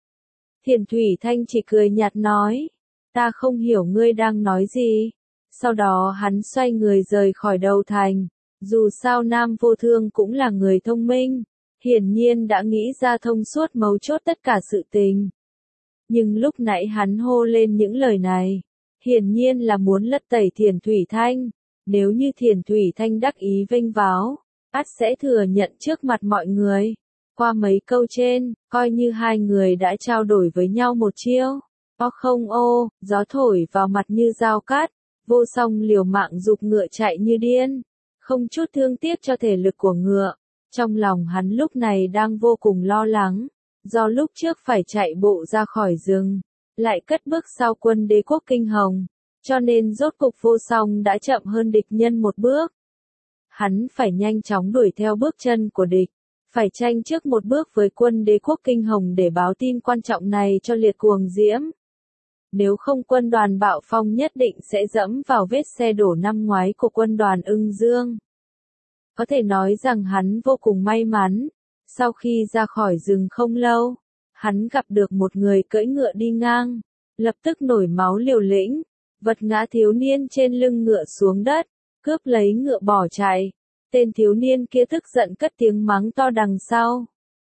Thiền Thủy Thanh chỉ cười nhạt nói, ta không hiểu ngươi đang nói gì. Sau đó hắn xoay người rời khỏi đầu thành. Dù sao Nam Vô Thương cũng là người thông minh, hiển nhiên đã nghĩ ra thông suốt mấu chốt tất cả sự tình. Nhưng lúc nãy hắn hô lên những lời này, hiển nhiên là muốn lật tẩy Thiền Thủy Thanh. Nếu như Thiền Thủy Thanh đắc ý vênh váo, ắt sẽ thừa nhận trước mặt mọi người. Qua mấy câu trên, coi như hai người đã trao đổi với nhau một chiêu. O không ô, gió thổi vào mặt như dao cát, Vô Song liều mạng giục ngựa chạy như điên, không chút thương tiếc cho thể lực của ngựa. Trong lòng hắn lúc này đang vô cùng lo lắng, do lúc trước phải chạy bộ ra khỏi rừng, lại cất bước sau quân đế quốc Kinh Hồng, cho nên rốt cục Vô Song đã chậm hơn địch nhân một bước. Hắn phải nhanh chóng đuổi theo bước chân của địch, phải tranh trước một bước với quân đế quốc Kinh Hồng để báo tin quan trọng này cho Liệt Cuồng Diễm. Nếu không quân đoàn Bạo Phong nhất định sẽ dẫm vào vết xe đổ năm ngoái của quân đoàn Ưng Dương. Có thể nói rằng hắn vô cùng may mắn, sau khi ra khỏi rừng không lâu, hắn gặp được một người cưỡi ngựa đi ngang, lập tức nổi máu liều lĩnh, vật ngã thiếu niên trên lưng ngựa xuống đất, cướp lấy ngựa bỏ chạy. Tên thiếu niên kia tức giận cất tiếng mắng to đằng sau.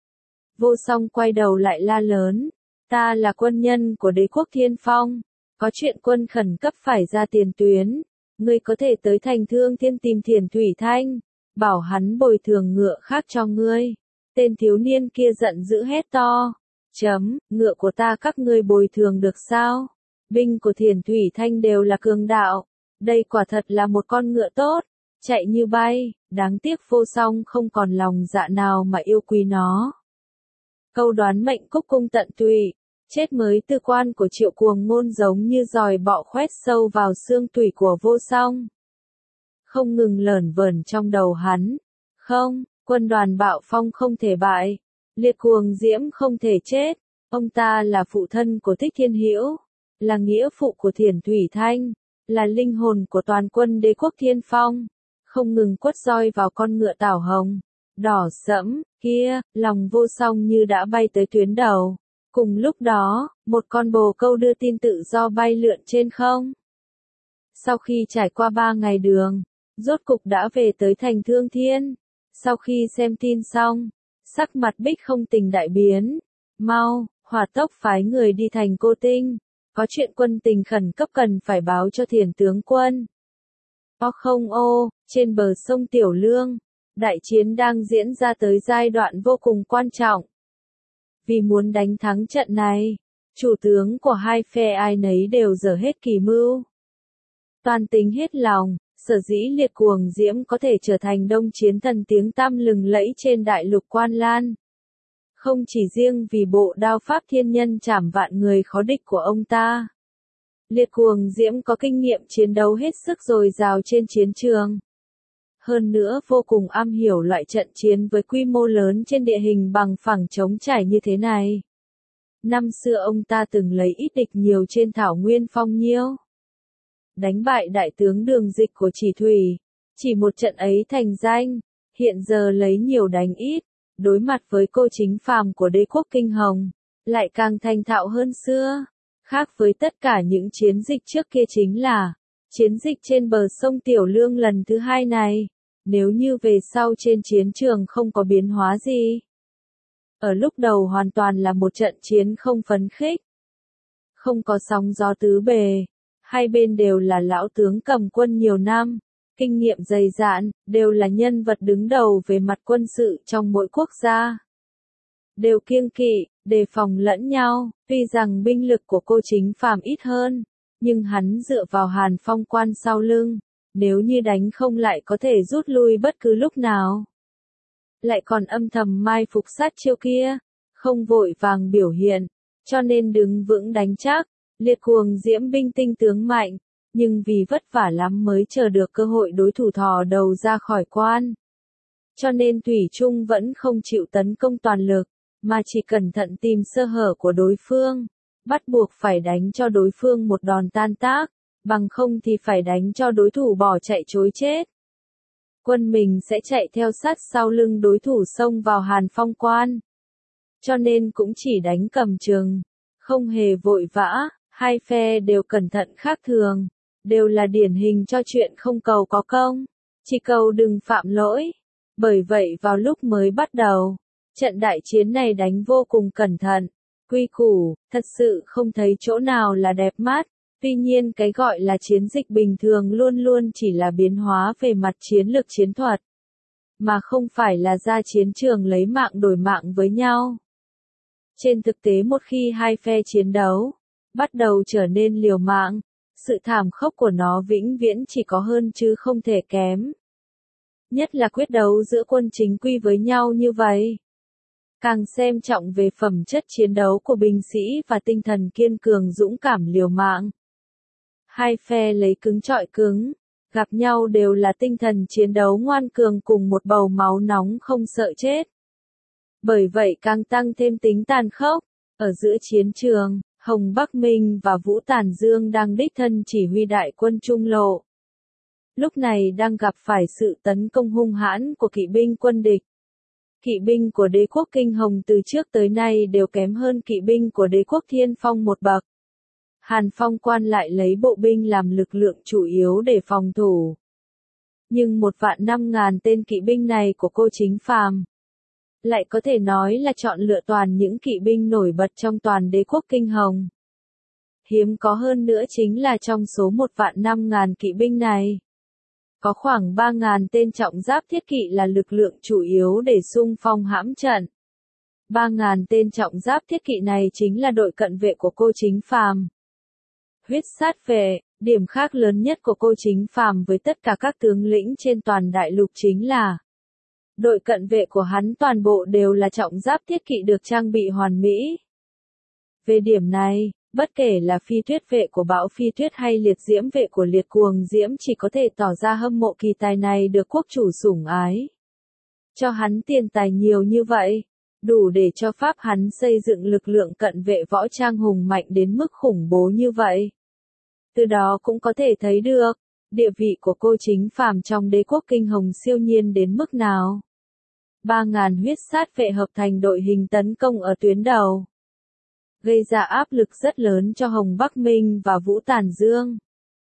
Vô Song quay đầu lại la lớn, ta là quân nhân của đế quốc Thiên Phong, có chuyện quân khẩn cấp phải ra tiền tuyến, ngươi có thể tới thành Thương Thiên tìm Thiền Thủy Thanh, bảo hắn bồi thường ngựa khác cho ngươi. Tên thiếu niên kia giận dữ hét to, chấm, ngựa của ta các ngươi bồi thường được sao? Binh của Thiền Thủy Thanh đều là cường đạo, đây quả thật là một con ngựa tốt, chạy như bay, đáng tiếc Vô Song không còn lòng dạ nào mà yêu quý nó. Câu đoán mệnh cúc cung tận tụy, chết mới tư quan của Triệu Cuồng Ngôn giống như giòi bọ khoét sâu vào xương tủy của Vô Song. Không ngừng lởn vởn trong đầu hắn, không, quân đoàn Bạo Phong không thể bại, Liệt Cuồng Diễm không thể chết, ông ta là phụ thân của Thích Thiên Hữu, là nghĩa phụ của Thiền Thủy Thanh, là linh hồn của toàn quân đế quốc Thiên Phong. Không ngừng quất roi vào con ngựa tảo hồng, đỏ sẫm, kia, lòng Vô Song như đã bay tới tuyến đầu. Cùng lúc đó, một con bồ câu đưa tin tự do bay lượn trên không. Sau khi trải qua ba ngày đường, rốt cục đã về tới thành Thương Thiên. Sau khi xem tin xong, sắc mặt Bích Không Tình đại biến. Mau, hỏa tốc phái người đi thành Cô Tinh, có chuyện quân tình khẩn cấp cần phải báo cho Thiền tướng quân. O không ô, trên bờ sông Tiểu Lương, đại chiến đang diễn ra tới giai đoạn vô cùng quan trọng. Vì muốn đánh thắng trận này, chủ tướng của hai phe ai nấy đều dở hết kỳ mưu. Toàn tính hết lòng, sở dĩ Liệt Cuồng Diễm có thể trở thành đông chiến thần tiếng tăm lừng lẫy trên đại lục Quan Lan. Không chỉ riêng vì bộ đao pháp thiên nhân trảm vạn người khó địch của ông ta. Liệt Cuồng Diễm có kinh nghiệm chiến đấu hết sức dồi dào trên chiến trường. Hơn nữa vô cùng am hiểu loại trận chiến với quy mô lớn trên địa hình bằng phẳng trống trải như thế này. Năm xưa ông ta từng lấy ít địch nhiều trên thảo nguyên Phong Nhiêu. Đánh bại đại tướng Đường Dịch của Chỉ Thủy. Chỉ một trận ấy thành danh, hiện giờ lấy nhiều đánh ít, đối mặt với cô chính phàm của đế quốc Kinh Hồng, lại càng thành thạo hơn xưa. Khác với tất cả những chiến dịch trước kia chính là, chiến dịch trên bờ sông Tiểu Lương lần thứ hai này, nếu như về sau trên chiến trường không có biến hóa gì. Ở lúc đầu hoàn toàn là một trận chiến không phấn khích. Không có sóng gió tứ bề, hai bên đều là lão tướng cầm quân nhiều năm, kinh nghiệm dày dạn, đều là nhân vật đứng đầu về mặt quân sự trong mỗi quốc gia. đều kiêng kỵ, đề phòng lẫn nhau. Tuy rằng binh lực của cô Chính Phàm ít hơn, nhưng hắn dựa vào Hàn Phong quan sau lưng, nếu như đánh không lại có thể rút lui bất cứ lúc nào. Lại còn âm thầm mai phục sát chiêu kia, không vội vàng biểu hiện, cho nên đứng vững đánh chắc. Liệt cuồng diễm binh tinh tướng mạnh, nhưng vì vất vả lắm mới chờ được cơ hội đối thủ thò đầu ra khỏi quan. Cho nên Thủy Trung vẫn không chịu tấn công toàn lực, mà chỉ cẩn thận tìm sơ hở của đối phương, bắt buộc phải đánh cho đối phương một đòn tan tác, bằng không thì phải đánh cho đối thủ bỏ chạy trối chết. Quân mình sẽ chạy theo sát sau lưng đối thủ xông vào Hàn Phong quan. Cho nên cũng chỉ đánh cầm chừng, không hề vội vã, hai phe đều cẩn thận khác thường, đều là điển hình cho chuyện không cầu có công, chỉ cầu đừng phạm lỗi. Bởi vậy vào lúc mới bắt đầu, trận đại chiến này đánh vô cùng cẩn thận, quy củ, thật sự không thấy chỗ nào là đẹp mắt. Tuy nhiên cái gọi là chiến dịch bình thường luôn luôn chỉ là biến hóa về mặt chiến lược chiến thuật, mà không phải là ra chiến trường lấy mạng đổi mạng với nhau. Trên thực tế một khi hai phe chiến đấu, bắt đầu trở nên liều mạng, sự thảm khốc của nó vĩnh viễn chỉ có hơn chứ không thể kém. Nhất là quyết đấu giữa quân chính quy với nhau như vậy. Càng xem trọng về phẩm chất chiến đấu của binh sĩ và tinh thần kiên cường dũng cảm liều mạng. Hai phe lấy cứng trọi cứng, gặp nhau đều là tinh thần chiến đấu ngoan cường cùng một bầu máu nóng không sợ chết. Bởi vậy càng tăng thêm tính tàn khốc. Ở giữa chiến trường, Hồng Bắc Minh và Vũ Tản Dương đang đích thân chỉ huy đại quân trung lộ. Lúc này đang gặp phải sự tấn công hung hãn của kỵ binh quân địch. Kỵ binh của đế quốc Kinh Hồng từ trước tới nay đều kém hơn kỵ binh của đế quốc Thiên Phong một bậc. Hàn Phong quan lại lấy bộ binh làm lực lượng chủ yếu để phòng thủ. Nhưng một vạn năm ngàn tên kỵ binh này của cô Chính Phàm lại có thể nói là chọn lựa toàn những kỵ binh nổi bật trong toàn đế quốc Kinh Hồng. Hiếm có hơn nữa chính là trong số một vạn năm ngàn kỵ binh này, có khoảng ba ngàn tên trọng giáp thiết kỵ là lực lượng chủ yếu để xung phong hãm trận. ba ngàn tên trọng giáp thiết kỵ này chính là đội cận vệ của cô Chính Phàm. Huyết sát vệ, điểm khác lớn nhất của cô Chính Phàm với tất cả các tướng lĩnh trên toàn đại lục chính là đội cận vệ của hắn toàn bộ đều là trọng giáp thiết kỵ được trang bị hoàn mỹ. Về điểm này, bất kể là phi tuyết vệ của Bão Phi Tuyết hay liệt diễm vệ của liệt cuồng diễm chỉ có thể tỏ ra hâm mộ kỳ tài này được quốc chủ sủng ái. Cho hắn tiền tài nhiều như vậy, đủ để cho Pháp hắn xây dựng lực lượng cận vệ võ trang hùng mạnh đến mức khủng bố như vậy. Từ đó cũng có thể thấy được, địa vị của cô Chính Phàm trong đế quốc Kinh Hồng siêu nhiên đến mức nào. ba ngàn huyết sát vệ hợp thành đội hình tấn công ở tuyến đầu, gây ra áp lực rất lớn cho Hồng Bắc Minh và Vũ Tản Dương.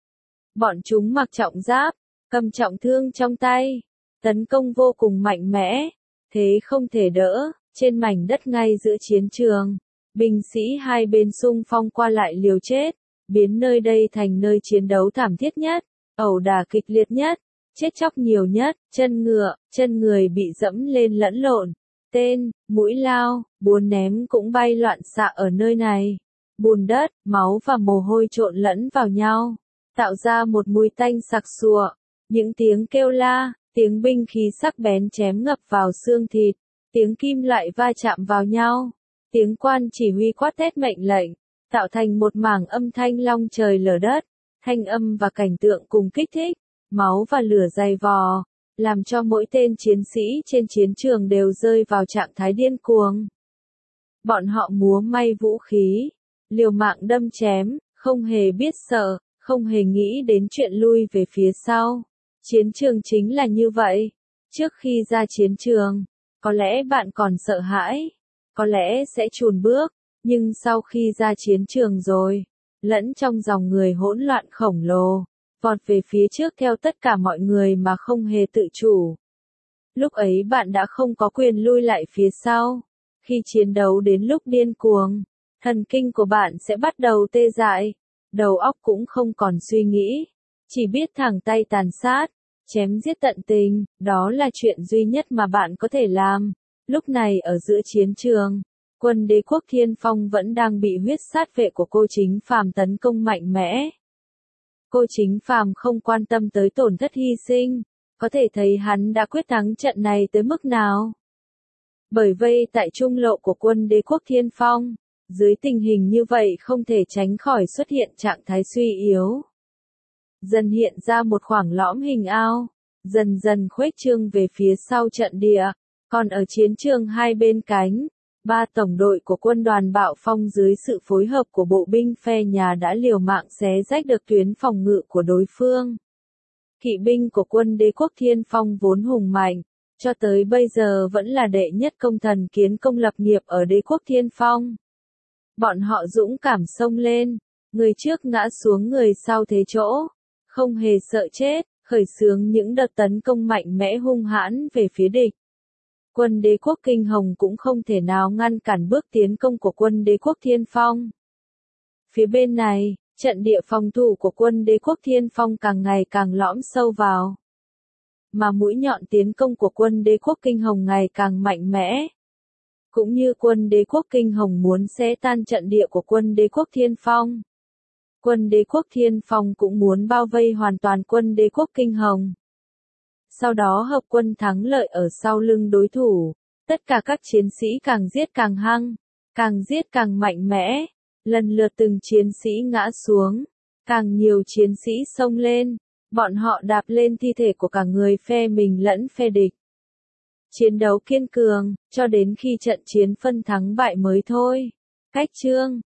Bọn chúng mặc trọng giáp, cầm trọng thương trong tay, tấn công vô cùng mạnh mẽ, thế không thể đỡ. Trên mảnh đất ngay giữa chiến trường, binh sĩ hai bên xung phong qua lại liều chết, biến nơi đây thành nơi chiến đấu thảm thiết nhất, ẩu đả kịch liệt nhất, chết chóc nhiều nhất, chân ngựa, chân người bị dẫm lên lẫn lộn, tên, mũi lao, búa ném cũng bay loạn xạ ở nơi này. Bùn đất, máu và mồ hôi trộn lẫn vào nhau, tạo ra một mùi tanh sặc sụa. Những tiếng kêu la, tiếng binh khí sắc bén chém ngập vào xương thịt, tiếng kim loại va chạm vào nhau, tiếng quan chỉ huy quát thét mệnh lệnh, tạo thành một mảng âm thanh long trời lở đất, thanh âm và cảnh tượng cùng kích thích, máu và lửa dày vò, làm cho mỗi tên chiến sĩ trên chiến trường đều rơi vào trạng thái điên cuồng. Bọn họ múa may vũ khí, liều mạng đâm chém, không hề biết sợ, không hề nghĩ đến chuyện lui về phía sau. Chiến trường chính là như vậy. Trước khi ra chiến trường, có lẽ bạn còn sợ hãi, có lẽ sẽ chùn bước, nhưng sau khi ra chiến trường rồi, lẫn trong dòng người hỗn loạn khổng lồ, vọt về phía trước theo tất cả mọi người mà không hề tự chủ. Lúc ấy bạn đã không có quyền lui lại phía sau. Khi chiến đấu đến lúc điên cuồng, thần kinh của bạn sẽ bắt đầu tê dại, đầu óc cũng không còn suy nghĩ, chỉ biết thẳng tay tàn sát, chém giết tận tình, đó là chuyện duy nhất mà bạn có thể làm. Lúc này ở giữa chiến trường, Quân Đế quốc Thiên Phong vẫn đang bị huyết sát vệ của cô Chính Phàm tấn công mạnh mẽ. Cô Chính Phàm không quan tâm tới tổn thất hy sinh, có thể thấy hắn đã quyết thắng trận này tới mức nào. Bởi vậy tại trung lộ của quân Đế quốc Thiên Phong, dưới tình hình như vậy không thể tránh khỏi xuất hiện trạng thái suy yếu. Dần hiện ra một khoảng lõm hình ao, dần dần khuếch trương về phía sau trận địa, còn ở chiến trường hai bên cánh, ba tổng đội của quân đoàn Bạo Phong dưới sự phối hợp của bộ binh phe nhà đã liều mạng xé rách được tuyến phòng ngự của đối phương. Kỵ binh của quân Đế quốc Thiên Phong vốn hùng mạnh, cho tới bây giờ vẫn là đệ nhất công thần kiến công lập nghiệp ở Đế quốc Thiên Phong. Bọn họ dũng cảm xông lên, người trước ngã xuống người sau thế chỗ, không hề sợ chết, khởi xướng những đợt tấn công mạnh mẽ hung hãn về phía địch. Quân Đế quốc Kinh Hồng cũng không thể nào ngăn cản bước tiến công của quân Đế quốc Thiên Phong. Phía bên này, trận địa phòng thủ của quân Đế quốc Thiên Phong càng ngày càng lõm sâu vào. Mà mũi nhọn tiến công của quân Đế quốc Kinh Hồng ngày càng mạnh mẽ. Cũng như quân Đế quốc Kinh Hồng muốn xé tan trận địa của quân Đế quốc Thiên Phong. Quân Đế quốc Thiên Phong cũng muốn bao vây hoàn toàn quân Đế quốc Kinh Hồng. Sau đó hợp quân thắng lợi ở sau lưng đối thủ, tất cả các chiến sĩ càng giết càng hăng, càng giết càng mạnh mẽ, lần lượt từng chiến sĩ ngã xuống, càng nhiều chiến sĩ xông lên, bọn họ đạp lên thi thể của cả người phe mình lẫn phe địch. Chiến đấu kiên cường, cho đến khi trận chiến phân thắng bại mới thôi. Cách chương